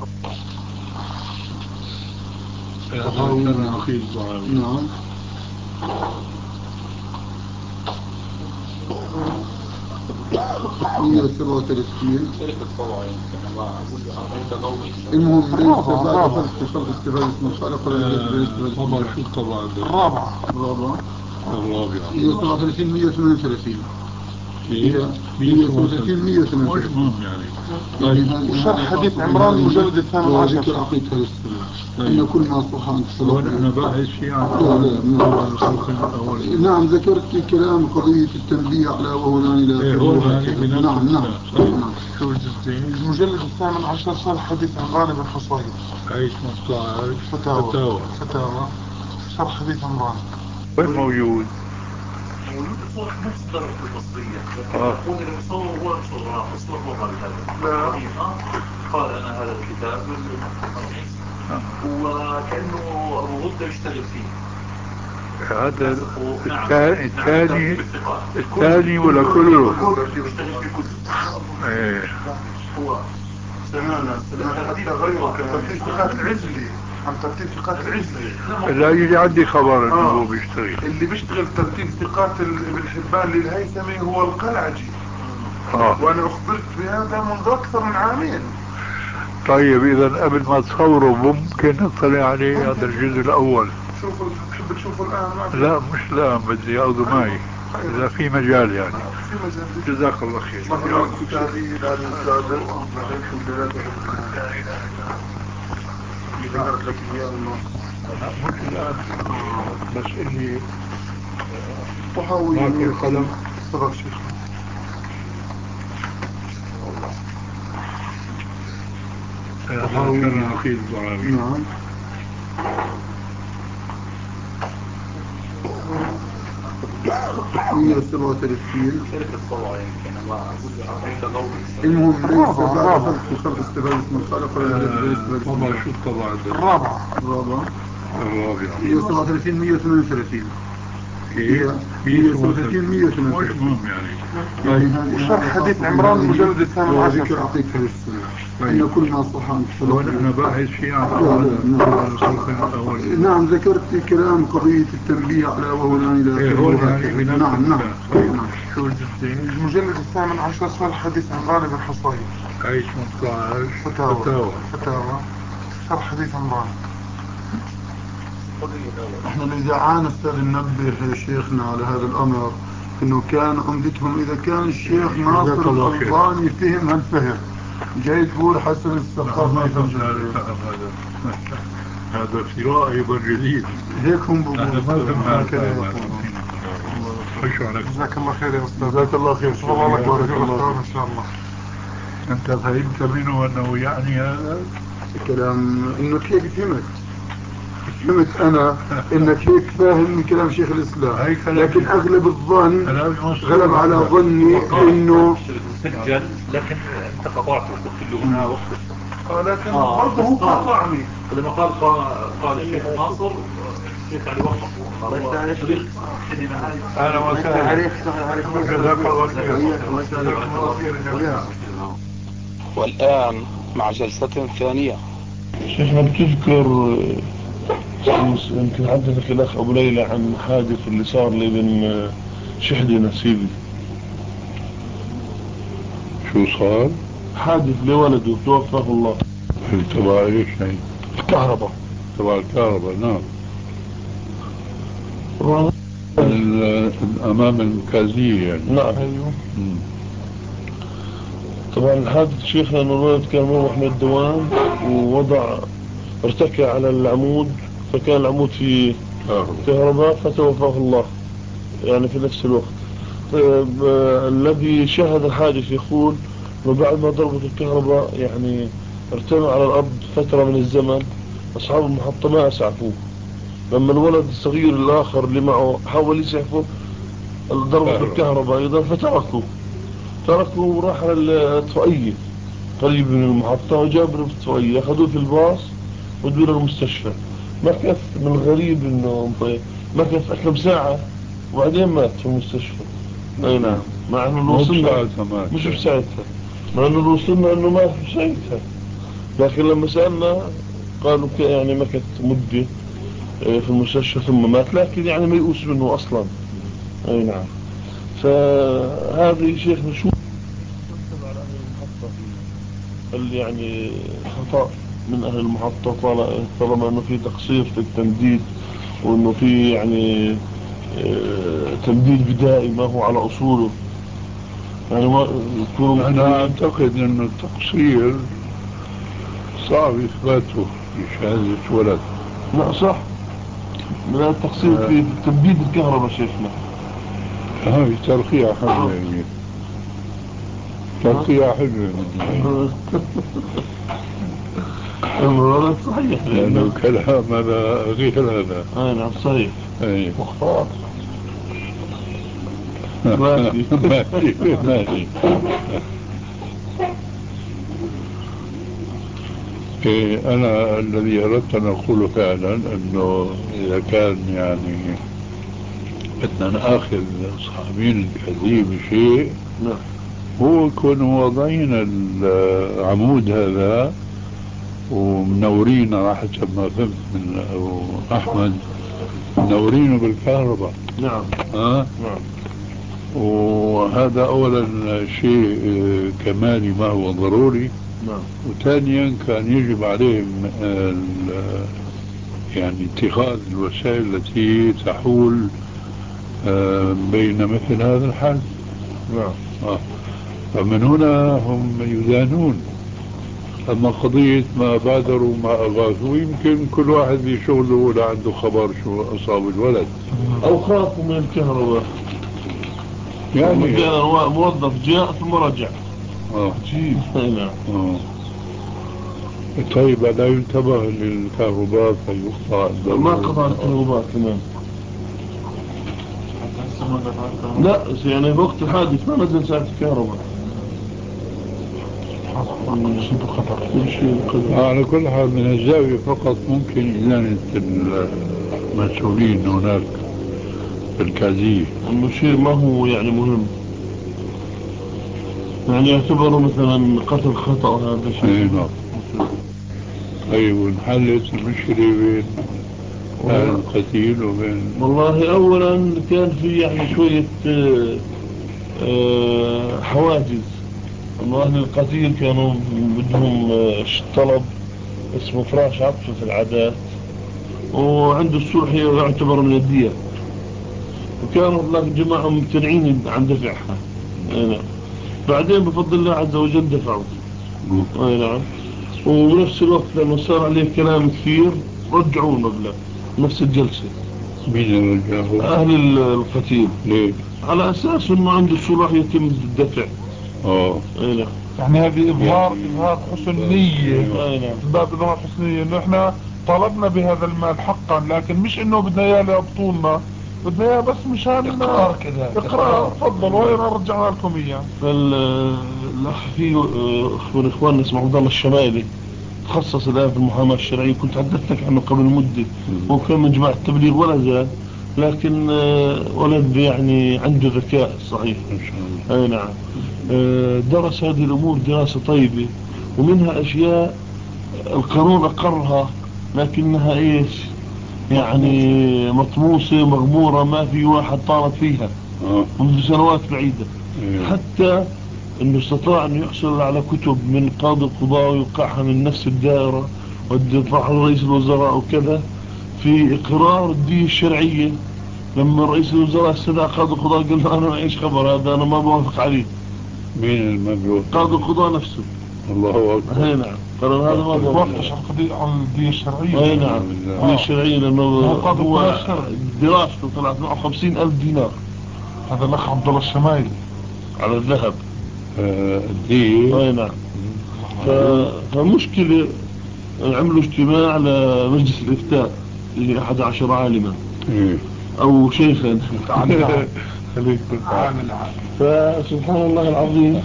نعم. 137. المهم بعد شرط استفادة المصالح طبعا شو طبعا الرابعة 137 138. هي 132 132 يعني. وشرح حديث عمران المجلد الثامن عشر ذكر عقيدة السنة إن كل ما صح عن تصلح. أنا باحث في نعم ذكرت كلام قضية التنبيه على وهنا إلى نعم. المجلد الثامن عشر شرح حديث عمران بن حصين. أي 15 فتاوى شرح حديث عمران. وين موجود؟ موجود بصورة مصدر المصرية. يقول المصور هو مصور بهذا. قال أنا هذا الكتاب وكأنه أبو غدة يشتغل فيه. هذا الثاني ولا كله؟ يشتغل في كله. ايه هو ترتيب ثقات العزلي عن ترتيب ثقات العزلي. لا يجي عندي خبر انه هو بيشتغل. اللي بيشتغل ترتيب ثقات ابن حبان للهيثمي هو القلعجي. وانا اخبرت بهذا منذ اكثر من عامين. طيب اذا قبل ما تصوروا ممكن نطلع عليه هذا الجزء الاول. شوفوا تحب تشوفوا الان؟ لا مش الان، بدي اخذه معي اذا في مجال يعني. في مجال. جزاك الله خير. لك مش الان بس اني طحاوي القلم صدق شيخ. كان عقيد الضعاوي. نعم. هي 37 المهم ليس بعد خلق استفادة اسم الخالق ولا طبعا شو طبعا الرابعة هي 37 138 هي 138 138 مش مهم يعني. وشرح حديث عمران المجلد الثامن عشر. ذكر عقيدة السنة إن كل ما صح عن تصلح. أنا باحث في نعم ذكرت كلام قضية التنبيه على وهنا إلى نعم. شو الجزء؟ المجلد الثامن عشر شرح حديث عمران بن حصين. أي 15 فتاوى شرح حديث عمران. احنا اللي عانى استاذ ننبه شيخنا على هذا الامر انه كان عمدتهم اذا كان الشيخ ناصر الألباني فهم هالفهم جاي تقول حسن السقاف ما يفهم هذا اختراع ايضا جديد. هيك هم بقولوا. جزاك الله خير يا استاذ. جزاك الله خير. بارك الله ان شاء الله. انت فهمت منه انه يعني هذا كلام انك هيك فهمت انا انك هيك فاهم من كلام شيخ الاسلام، لكن اغلب الظن غلب على ظني انه مسجل، لكن انت قطعته قلت له هنا وقت. لكن برضه هو قاطعني لما قال الشيخ ناصر الشيخ علي وقفه. اهلا وسهلا. جزاك الله خير. والآن مع جلسة ثانية. شيخنا بتذكر يمكن حدثك الأخ أبو ليلى عن حادث اللي صار لابن شحدي نسيبي. شو صار؟ حادث لولده توفاه الله. تبع ايش يعني؟ الكهرباء. تبع الكهرباء. نعم. الأمام المكازية يعني. نعم. طبعا الحادث شيخنا أنه الولد كان مروح من الدوام ووضع ارتكى على العمود، فكان العمود في كهرباء فتوفاه الله يعني في نفس الوقت. طيب الذي شاهد الحادث يقول وبعد ما ضربت الكهرباء يعني ارتمى على الأرض فترة من الزمن، أصحاب المحطة ما أسعفوه. لما الولد الصغير الآخر اللي معه حاول يسعفه ضربت الكهرباء أيضا فتركوه وراح على الطفئية قريب من المحطة وجابوا في الطفئية أخذوه في الباص ودوه للمستشفى. مكث من الغريب انه مكث اكثر ساعة وبعدين مات في المستشفى. اي نعم. مع انه وصلنا مش بساعتها، مع انه وصلنا انه مات بساعتها، لكن لما سألنا قالوا يعني مكث مدة في المستشفى ثم مات، لكن يعني ما يؤس منه اصلا. اي نعم. فهذه شيخ نشوف على اهل المحطة اللي يعني خطأ من أهل المحطة طالما أنه في تقصير في التمديد وأنه في يعني تمديد بدائي ما هو على أصوله. يعني ما يكون أنا أعتقد أن التقصير صعب إثباته في شهادة ولد. لا صح، من التقصير في تبديد الكهرباء شيخنا. هاي ترقية حلوة يعني. ترقية حلوة الولد صحيح لأنه كلام هذا غير هذا. نعم صحيح. مختار ماشي ماشي. أنا الذي أردت أن أقوله فعلا أنه إذا كان يعني بدنا نأخذ صحابين الكذيب بشيء، هو يكونوا واضعين العمود هذا ومنورين على حسب ما فهمت من أبو أحمد، منورينه بالكهرباء. نعم. نعم. وهذا أولا شيء كمالي ما هو ضروري. نعم. وثانيا كان يجب عليهم يعني اتخاذ الوسائل التي تحول بين مثل هذا الحال. نعم. فمن هنا هم يدانون. أما قضية ما بادروا ما أغاثوا، يمكن كل واحد بشغله ولا عنده خبر شو أصاب الولد أو خافوا من الكهرباء يعني. كان موظف جاء ثم رجع. عجيب. طيب لا ينتبه للكهرباء فيقطع الضوء. ما قطع الكهرباء كمان. لا يعني وقت الحادث ما نزل ساعة الكهرباء. على كل حال من الزاوية فقط ممكن إدانة المسؤولين هناك في الكازيه. المشير ما هو يعني مهم، يعني يعتبره مثلا قتل خطأ هذا شيء. نعم. طيب ونحلت المشكلة بين القتيل وبين؟ والله أولا كان في يعني شوية حواجز. أهل القتيل كانوا بدهم طلب اسمه فراش عطف في العادات، وعنده الصلح يعتبر من الدية، وكانوا هناك جماعة ممتنعين عن دفعها. نعم. بعدين بفضل الله عز وجل دفعوا. نعم. وبنفس الوقت لما صار عليه كلام كثير رجعوا المبلغ نفس الجلسة. مين رجعوا؟ أهل القتيل. ليه؟ على أساس أنه عنده الصلاح يتم الدفع. نعم. يعني هذه إظهار حسن نية. نعم. باب إظهار حسن نية إنه إحنا طلبنا بهذا المال حقا، لكن مش إنه بدنا إياه لأبطولنا، بدنا إياه بس مشان إقرار كذا. إقرار. تفضلوا وين رجعنا لكم إياه. فالأخ في من إخواننا اسمه عبد الله الشمالي تخصص الآن في المحاماة الشرعية، كنت حدثتك عنه قبل مدة. هو كان من جماعة التبليغ ولا زال، لكن ولد يعني عنده ذكاء صحيح. أي نعم. درس هذه الأمور دراسة طيبة، ومنها أشياء القانون أقرها لكنها إيش يعني مطموسة مغمورة، ما في واحد طارت فيها منذ سنوات بعيدة. حتى انه استطاع ان يحصل على كتب من قاضي القضاء ويوقعها من نفس الدائرة ويطرحها لرئيس الوزراء وكذا في اقرار الدية الشرعية. لما رئيس الوزراء استدعى قاضي القضاء قال له انا معيش خبر هذا، انا ما بوافق عليه. مين المبلوغ؟ قاضي القضاء نفسه. الله اكبر. اي نعم. قال هذا ما بوافق عن الدية الشرعية. اي نعم. الدية الشرعية لانه هو دراسته طلعت معه 50,000 دينار. هذا الاخ عبد الله الشمايلي على الذهب. الدية. اي نعم. فمشكلة عملوا اجتماع لمجلس الإفتاء اللي 11 عالما أو شيخا. فسبحان الله العظيم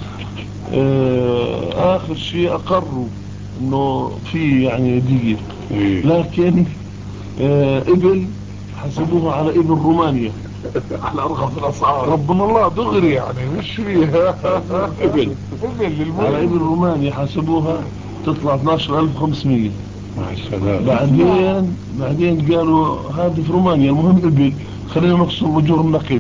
آخر شيء أقروا إنه في يعني دية، لكن إبل حسبوها على إبل رومانيا على أرخص الأسعار. ربنا الله دغري يعني مش فيها إبل على إبل رومانيا حسبوها تطلع 12,500. بعدين قالوا هذه في رومانيا، المهم إبل خلينا نخصم أجور النقل.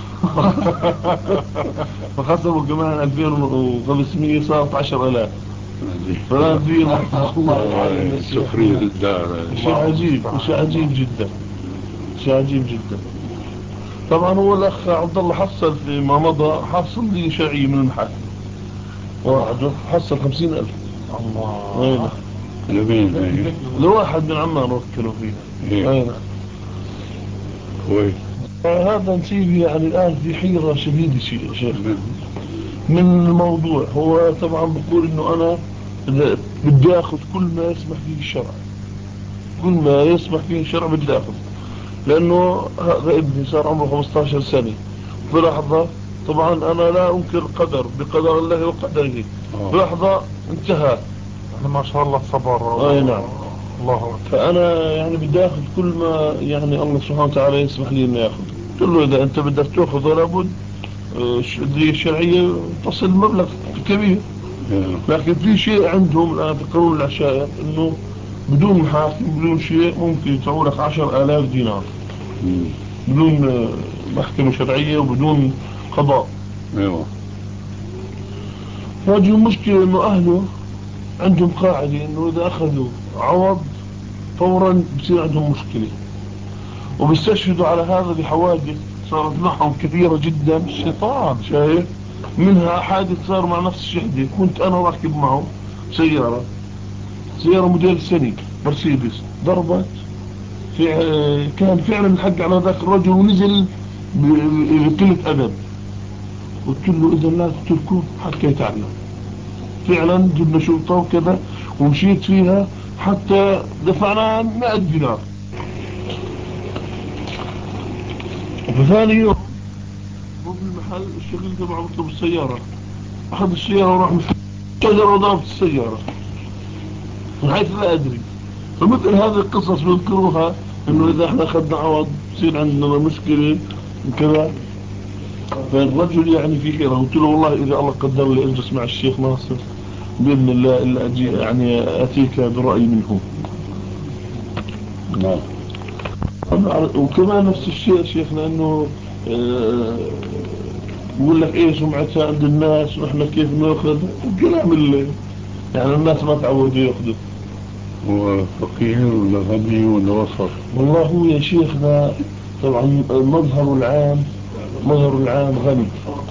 فخصموا كمان 2,500 صارت 10,000. فلا في الله سخرية الدار. شيء عجيب، شيء عجيب جدا، شيء عجيب جدا. طبعا هو الأخ عبد الله حصل فيما مضى حصل لي شرعية من المحاكم وعده حصل 50,000. الله. لمين؟ لواحد من عمان وكلوا فيها. كويس. هذا نسيب يعني الآن في حيرة شديدة شيخ من الموضوع. هو طبعا بقول إنه أنا بدي أخذ كل ما يسمح فيه الشرع، كل ما يسمح فيه الشرع بدي أخذ، لأنه هذا ابني صار عمره 15 سنة بلحظة. طبعا أنا لا أنكر القدر، بقدر الله وقدره، بلحظة انتهى. أنا ما شاء الله صبر. أي نعم. الله أكبر. فأنا يعني بدي أخذ كل ما يعني الله سبحانه وتعالى يسمح لي إني أخذ. قل له إذا أنت بدك تأخذ ولا بد الدية الشرعية تصل مبلغ كبير. لكن في شيء عندهم الآن في قانون العشائر إنه بدون محاكم بدون شيء ممكن يدفعوا لك 10,000 دينار بدون محكمة شرعية وبدون قضاء. ايوه. فهذه المشكلة إنه أهله عندهم قاعدة إنه إذا أخذوا عوض فورا بصير عندهم مشكلة، وبيستشهدوا على هذا بحوادث صارت معهم كثيرة جدا. الشيطان شايف منها حادث صار مع نفس الشهدة. كنت أنا راكب معه سيارة موديل سني مرسيدس، ضربت كان فعلا الحق على ذاك الرجل ونزل بقلة أدب. قلت له إذا لا تتركوه حكيت عنه. فعلا جبنا شرطة وكذا ومشيت فيها حتى دفعنا 100 دينار. وثاني يوم هو في المحل الشغل تبعه مطلب السيارة، أخذ السيارة وراح شجرة وضربت السيارة من حيث لا أدري. فمثل هذه القصص بذكروها إنه إذا إحنا أخذنا عوض يصير عندنا مشكلة وكذا. فالرجل يعني في خير. قلت له والله إذا الله قدر لي أجلس مع الشيخ ناصر بإذن الله إلا أجي يعني أتيك برأي منه. نعم. وكمان نفس الشيء شيخنا إنه يقول لك إيه سمعتها عند الناس وإحنا كيف نأخذ الكلام اللي يعني الناس ما تعودوا يأخذوا. هو فقير ولا غني ولا وسط؟ والله هو يا شيخنا طبعا مظهر العام غني،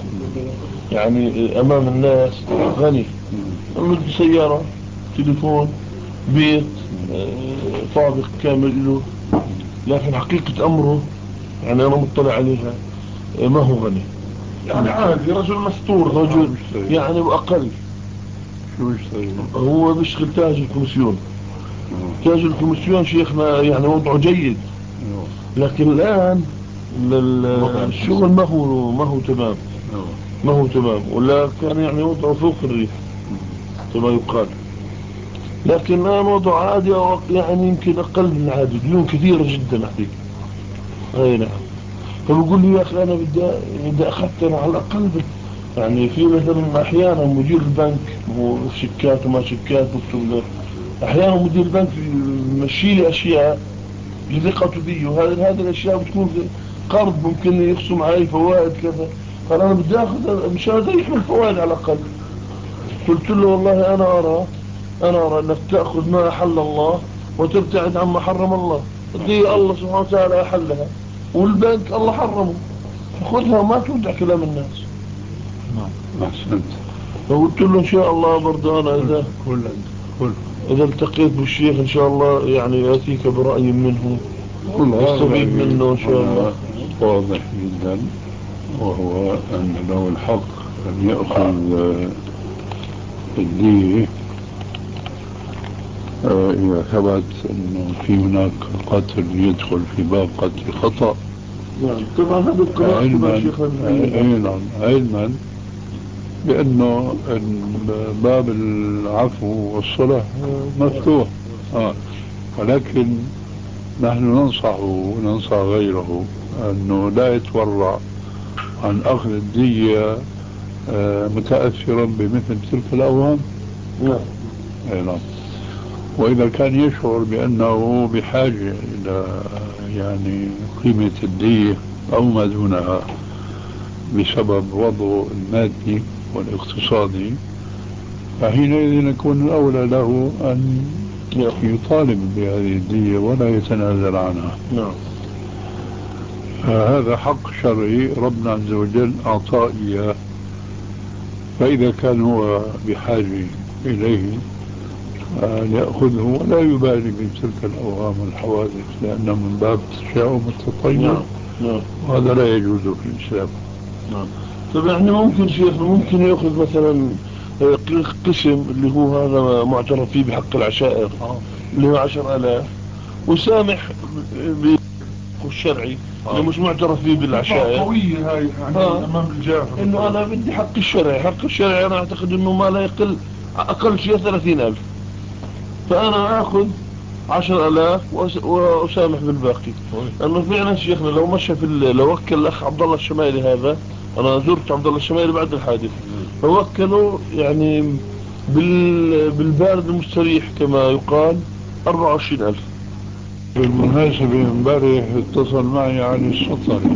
يعني أمام الناس غني، عنده سيارة تليفون بيت طابق كامل له. لكن حقيقة أمره يعني أنا مطلع عليها ما هو غني، يعني عادي رجل مستور، رجل يعني وأقل. شو يشتغل؟ هو بيشتغل تاج الكوميسيون. تاج الكوميسيون شيخنا يعني وضعه جيد، لكن الآن الشغل ما هو تمام، ما هو تمام، ولا كان يعني وضعه فوق الريح كما يقال. لكن الآن وضعه عادي أو يعني يمكن أقل من العادي، ديون كثيرة جدا عليك. أي نعم. فبقول لي يا أخي أنا بدي أخذت أنا على الأقل يعني في مثلا أحيانا مدير البنك هو شيكات وما شيكات مكتوب له، أحيانا مدير البنك يمشي لي أشياء لثقته فيه، وهذه الأشياء بتكون قرض ممكن يخصم علي فوائد كذا. فأنا بدي أخذ مشان يحمل فوائد على الأقل. قلت له والله أنا أرى أنك تأخذ ما أحل الله وتبتعد عما حرم الله. دي الله سبحانه وتعالى أحلها والبنك الله حرمه، خذها وما توجع كلام الناس. أحسنت. فقلت له إن شاء الله برضه أنا إذا التقيت بالشيخ إن شاء الله يعني آتيك برأي منه استفيد منه إن شاء الله. واضح جدا، وهو أن له الحق أن يأخذ الدية إذا ثبت أنه في هناك قتل يدخل في باب قتل خطأ. نعم طبعا هذا القراءة علما بأنه باب العفو والصلح مفتوح. ولكن نحن ننصحه وننصح غيره أنه لا يتورع عن أخذ الدية متأثرا بمثل تلك الأوهام. نعم. وإذا كان يشعر بأنه بحاجة إلى يعني قيمة الدية أو ما دونها بسبب وضعه المادي والاقتصادي، فحينئذ يكون الأولى له أن يطالب بهذه الدية ولا يتنازل عنها. نعم. هذا حق شرعي ربنا عز وجل أعطاه إياه، فإذا كان هو بحاجة إليه يأخذه ولا يبالي بتلك الأوهام والحوادث، لأنه من باب التشاؤم التطير. وهذا لا يجوز في الإسلام. طيب يعني ممكن شيخ ممكن يأخذ مثلا قسم اللي هو هذا معترف فيه بحق العشائر اللي هو 10,000 وسامح الشرعي اللي مش معترف فيه بالعشائر قوية هاي يعني أمام الجافة إنه أنا بدي حق الشرعي أنا أعتقد إنه ما لا يقل أقل شيء 30,000، فأنا أخذ 10,000 وأسامح بالباقي. لأنه فعلا شيخنا لو مشى لو وكل الأخ عبد الله الشمالي هذا، أنا زرت عبد الله الشمالي بعد الحادث، فوكلوا يعني بالبارد المستريح كما يقال 24,000. بالمناسبة امبارح اتصل معي علي السطري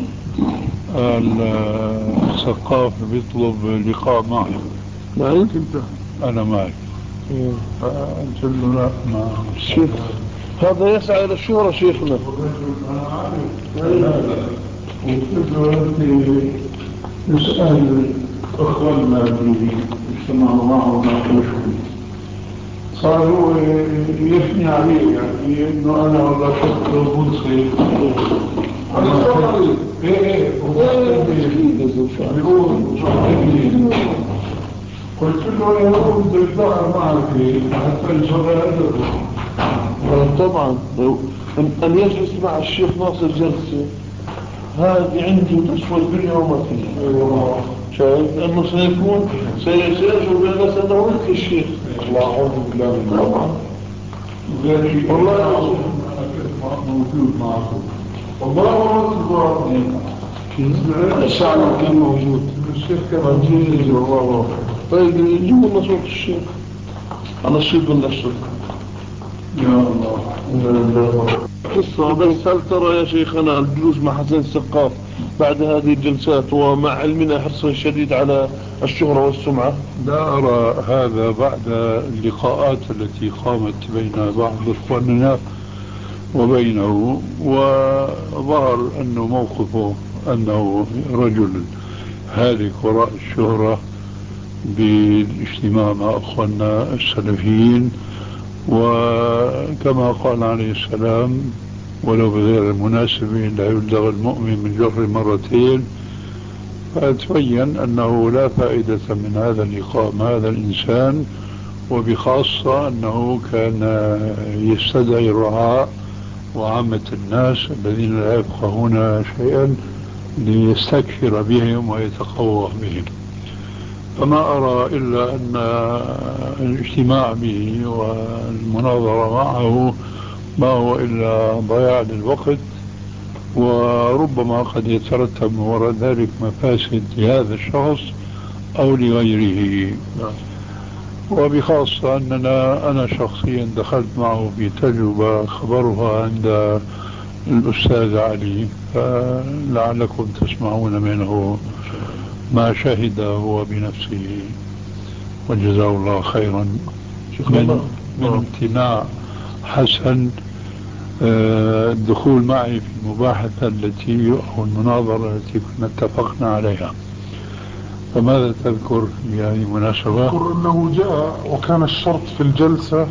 الثقاف بيطلب لقاء معي. معي؟ أنا معي. فقلت له لا ما شيخ هذا يسعى إلى الشهرة شيخنا. وقلت له نسأل أخواننا اللي اجتمعوا معه وناقشهم، صاروا يثني عليه يعني إنه أنا والله شفت منصف. قلت له يا رب بالدعاء معك حتى الجرائد. طبعا أن يجلس مع الشيخ ناصر جلسة هذه عنده تسوى الدنيا وما فيها. شايف أنه سيشعر بالناس أنه ولك الشيخ. الله أعوذ بالله طبعا. والله موجود معكم. والله أكبر. الشعب كان موجود. الشيخ كان موجود والله. طيب جيبوا لنا صوت الشيخ. أنا الشيخ بالنفسه. يا الله. قصة بس هل ترى يا شيخنا الجلوس مع حسن السقاف بعد هذه الجلسات ومع علمنا حرصا شديد على الشهرة والسمعة؟ لا أرى هذا بعد اللقاءات التي قامت بين بعض إخواننا وبينه، وظهر أنه موقفه أنه رجل هالك وراء الشهرة بالاجتماع مع أخواننا السلفيين، وكما قال عليه السلام ولو بغير المناسبة لا يبلغ المؤمن من جر مرتين. فتبين أنه لا فائدة من هذا اللقاء مع هذا الإنسان، وبخاصة أنه كان يستدعي الرعاة وعامة الناس الذين لا يفقهون شيئا ليستكثر بهم ويتقوى بهم. فما أرى إلا أن الاجتماع به والمناظرة معه ما هو إلا ضياع للوقت، وربما قد يترتب وراء ذلك مفاسد لهذا الشخص أو لغيره. وبخاصة أنا شخصيا دخلت معه في تجربة خبرها عند الأستاذ علي، فلعلكم تسمعون منه ما شهد هو بنفسه وجزاه الله خيرا من امتناع حسن الدخول معي في المباحثة التي أو المناظرة التي كنا اتفقنا عليها. فماذا تذكر في هذه المناسبة؟ أذكر أنه جاء وكان الشرط في الجلسة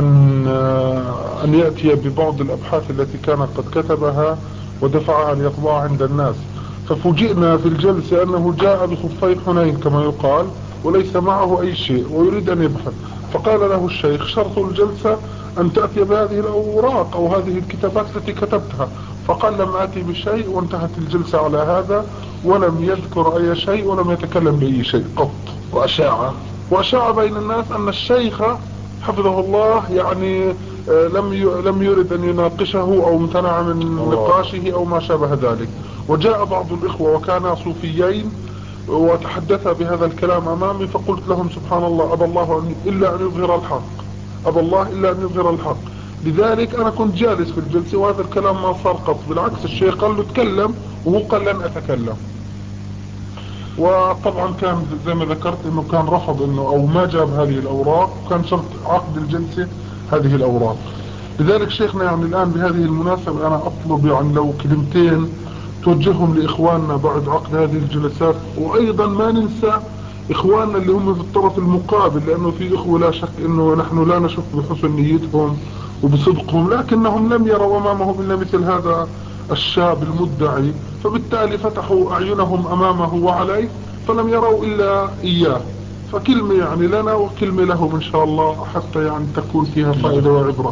أن يأتي ببعض الأبحاث التي كانت قد كتبها ودفعها ليطبعها عند الناس، ففوجئنا في الجلسة أنه جاء بخفي حنين كما يقال وليس معه أي شيء ويريد أن يبحث. فقال له الشيخ شرط الجلسة أن تأتي بهذه الأوراق أو هذه الكتابات التي كتبتها. فقال لم آتي بشيء، وانتهت الجلسة على هذا، ولم يذكر أي شيء ولم يتكلم بأي شيء قط. وأشاع بين الناس أن الشيخ حفظه الله يعني لم يرد أن يناقشه أو امتنع من نقاشه أو ما شابه ذلك. وجاء بعض الإخوة وكانا صوفيين وتحدث بهذا الكلام أمامي، فقلت لهم سبحان الله أبى الله إلا أن يظهر الحق، أبى الله إلا أن يظهر الحق. لذلك أنا كنت جالس في الجلسة وهذا الكلام ما صار قط، بالعكس الشيخ قال له تكلم وهو قال لن أتكلم. وطبعا كان زي ما ذكرت انه كان رفض انه او ما جاب هذه الاوراق، وكان شرط عقد الجلسة هذه الاوراق. لذلك شيخنا يعني الان بهذه المناسبة انا اطلب يعني لو كلمتين توجههم لإخواننا بعد عقد هذه الجلسات. وأيضا ما ننسى إخواننا اللي هم في الطرف المقابل، لأنه في إخوة لا شك أنه نحن لا نشك بحسن نيتهم وبصدقهم، لكنهم لم يروا أمامهم إلا مثل هذا الشاب المدعي، فبالتالي فتحوا أعينهم أمامه وعليه فلم يروا إلا إياه. فكلمة يعني لنا وكلمة لهم إن شاء الله، حتى يعني تكون فيها فائدة وعبرة.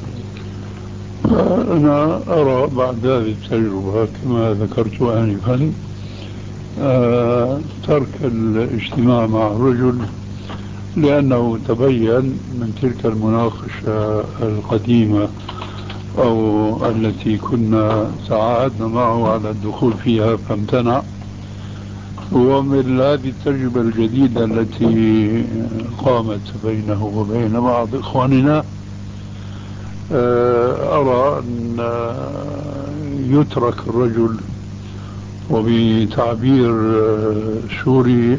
أنا أرى بعد هذه التجربة كما ذكرت آنفا ترك الاجتماع مع الرجل، لأنه تبين من تلك المناقشة القديمة أو التي كنا تعاهدنا معه على الدخول فيها فامتنع. ومن هذه التجربة الجديدة التي قامت بينه وبين بعض إخواننا أرى أن يترك الرجل، وبتعبير سوري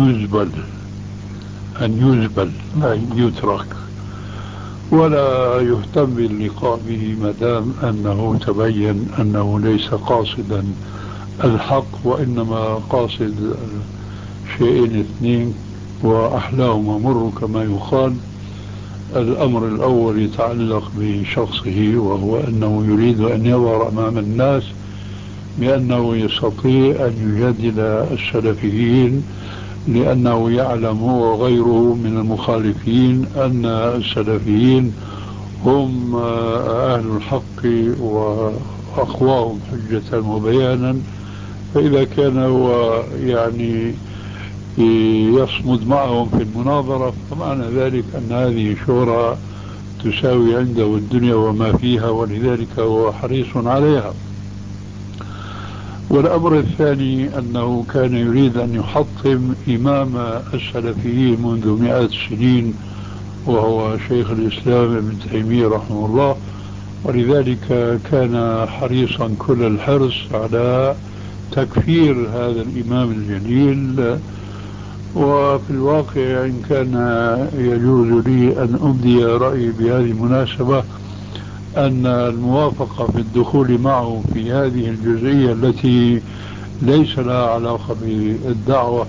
أن يزبل أي يترك، ولا يهتم باللقاء به ما دام أنه تبين أنه ليس قاصدا الحق، وإنما قاصد شيئين اثنين وأحلاهما مر كما يقال. الأمر الأول يتعلق بشخصه، وهو أنه يريد أن يظهر أمام الناس بأنه يستطيع أن يجادل السلفيين، لأنه يعلم هو وغيره من المخالفين أن السلفيين هم أهل الحق وأقواهم حجة وبيانا. فإذا كان هو يعني يصمد معهم في المناظرة فمعنى ذلك أن هذه شورى تساوي عنده الدنيا وما فيها، ولذلك هو حريص عليها. والأمر الثاني أنه كان يريد أن يحطم إمام السلفيين منذ مئات السنين، وهو شيخ الإسلام ابن تيمية رحمه الله، ولذلك كان حريصا كل الحرص على تكفير هذا الإمام الجليل. وفي الواقع إن كان يجوز لي أن أبدي رأيي بهذه المناسبة، أن الموافقة في الدخول معه في هذه الجزئية التي ليس لها علاقة بالدعوة،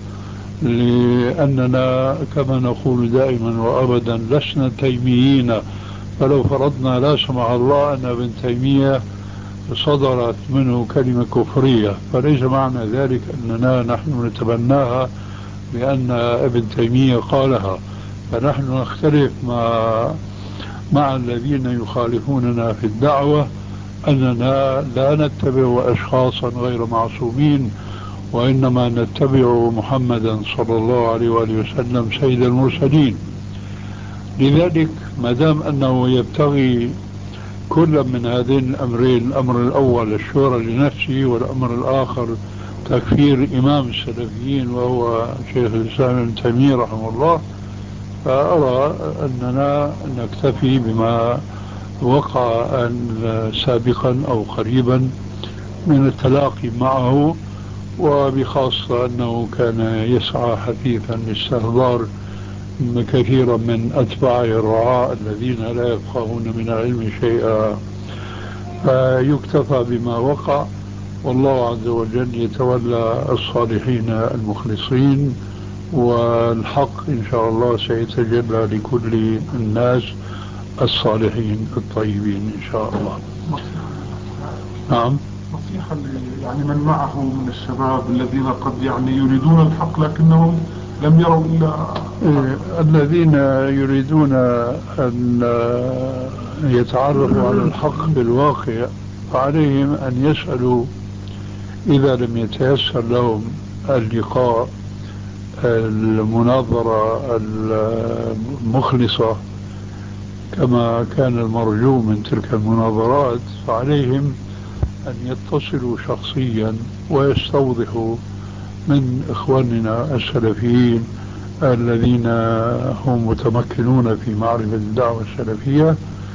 لأننا كما نقول دائما وأبدا لسنا تيميين. فلو فرضنا لا سمح الله أن ابن تيمية صدرت منه كلمة كفرية، فليس معنى ذلك أننا نحن نتبناها لأن ابن تيمية قالها. فنحن نختلف مع الذين يخالفوننا في الدعوة، أننا لا نتبع أشخاصا غير معصومين، وإنما نتبع محمدا صلى الله عليه وآله وسلم سيد المرسلين. لذلك ما دام أنه يبتغي كل من هذين الأمرين، الأمر الأول الشورى لنفسه، والأمر الآخر تكفير إمام السلفيين وهو شيخ الإسلام ابن تيمية رحمه الله، فأرى أننا نكتفي بما وقع سابقا أو قريبا من التلاقي معه، وبخاصة أنه كان يسعى حثيثا لاستحضار كثيرا من أتباعه الرعاء الذين لا يفقهون من العلم شيئا، فيكتفى بما وقع. والله عز وجل يتولى الصالحين المخلصين، والحق إن شاء الله سيتجلى لكل الناس الصالحين الطيبين إن شاء الله. نعم. نصيحة يعني من معه من الشباب الذين قد يعني يريدون الحق لكنهم لم يروا إلا الذين يريدون أن يتعرفوا على الحق بالواقع، فعليهم أن يسألوا إذا لم يتيسر لهم اللقاء المناظرة المخلصة كما كان المرجو من تلك المناظرات، فعليهم أن يتصلوا شخصيا ويستوضحوا من إخواننا السلفيين الذين هم متمكنون في معرفة الدعوة السلفية،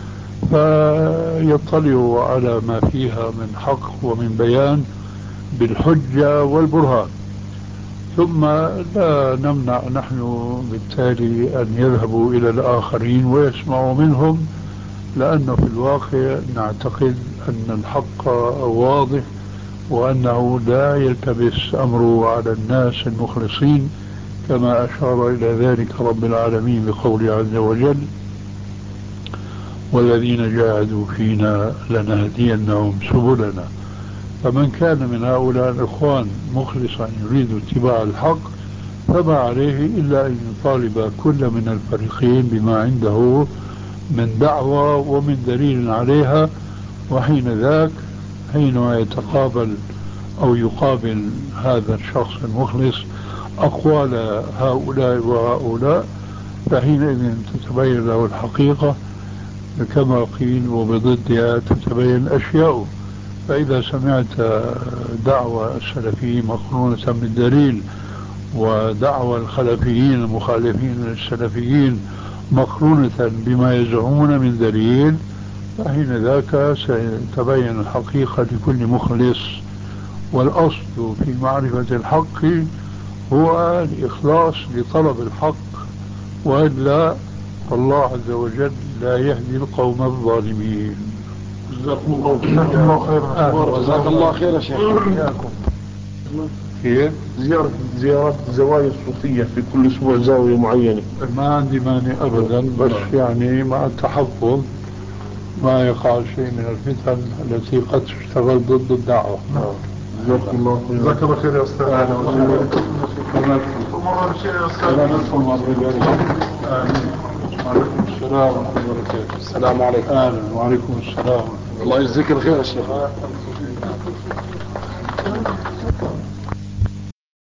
فيطلعوا على ما فيها من حق ومن بيان بالحجة والبرهان. ثم لا نمنع نحن بالتالي أن يذهبوا إلى الآخرين ويسمعوا منهم، لأنه في الواقع نعتقد أن الحق واضح وأنه لا يلتبس أمره على الناس المخلصين، كما أشار إلى ذلك رب العالمين بقوله عز وجل: والذين جاهدوا فينا لنهدينهم سبلنا. فمن كان من هؤلاء الإخوان مخلصا يريد اتباع الحق فما عليه إلا أن يطالب كل من الفريقين بما عنده من دعوة ومن دليل عليها، وحين ذاك حينما يتقابل أو يقابل هذا الشخص المخلص أقوال هؤلاء وهؤلاء فحينئذ تتبين له الحقيقة كما قيل: وبضدها تتبين الأشياء. فإذا سمعت دعوة السلفيين مقرونة بالدليل ودعوى الخلفيين المخالفين للسلفيين مقرونة بما يزعمون من دليل، فحين ذاك سيتبين الحقيقة لكل مخلص. والأصل في معرفة الحق هو الإخلاص لطلب الحق، وإلا فالله عز وجل لا يهدي القوم الظالمين. جزاكم الله خير. جزاك الله خير يا شيخ. كيف؟ زيارات زوايا صوفية في كل أسبوع زاوية معينة. ما عندي مانع أبدا، بس يعني مع التحفظ ما يقع شيء من الفتن التي قد تشتغل ضد الدعوة. جزاكم الله خير. جزاك الله خير يا أستاذ. وعليكم السلام ورحمة الله وبركاته. السلام عليكم. أهلا. وعليكم السلام. الله يجزيك الخير يا شيخ.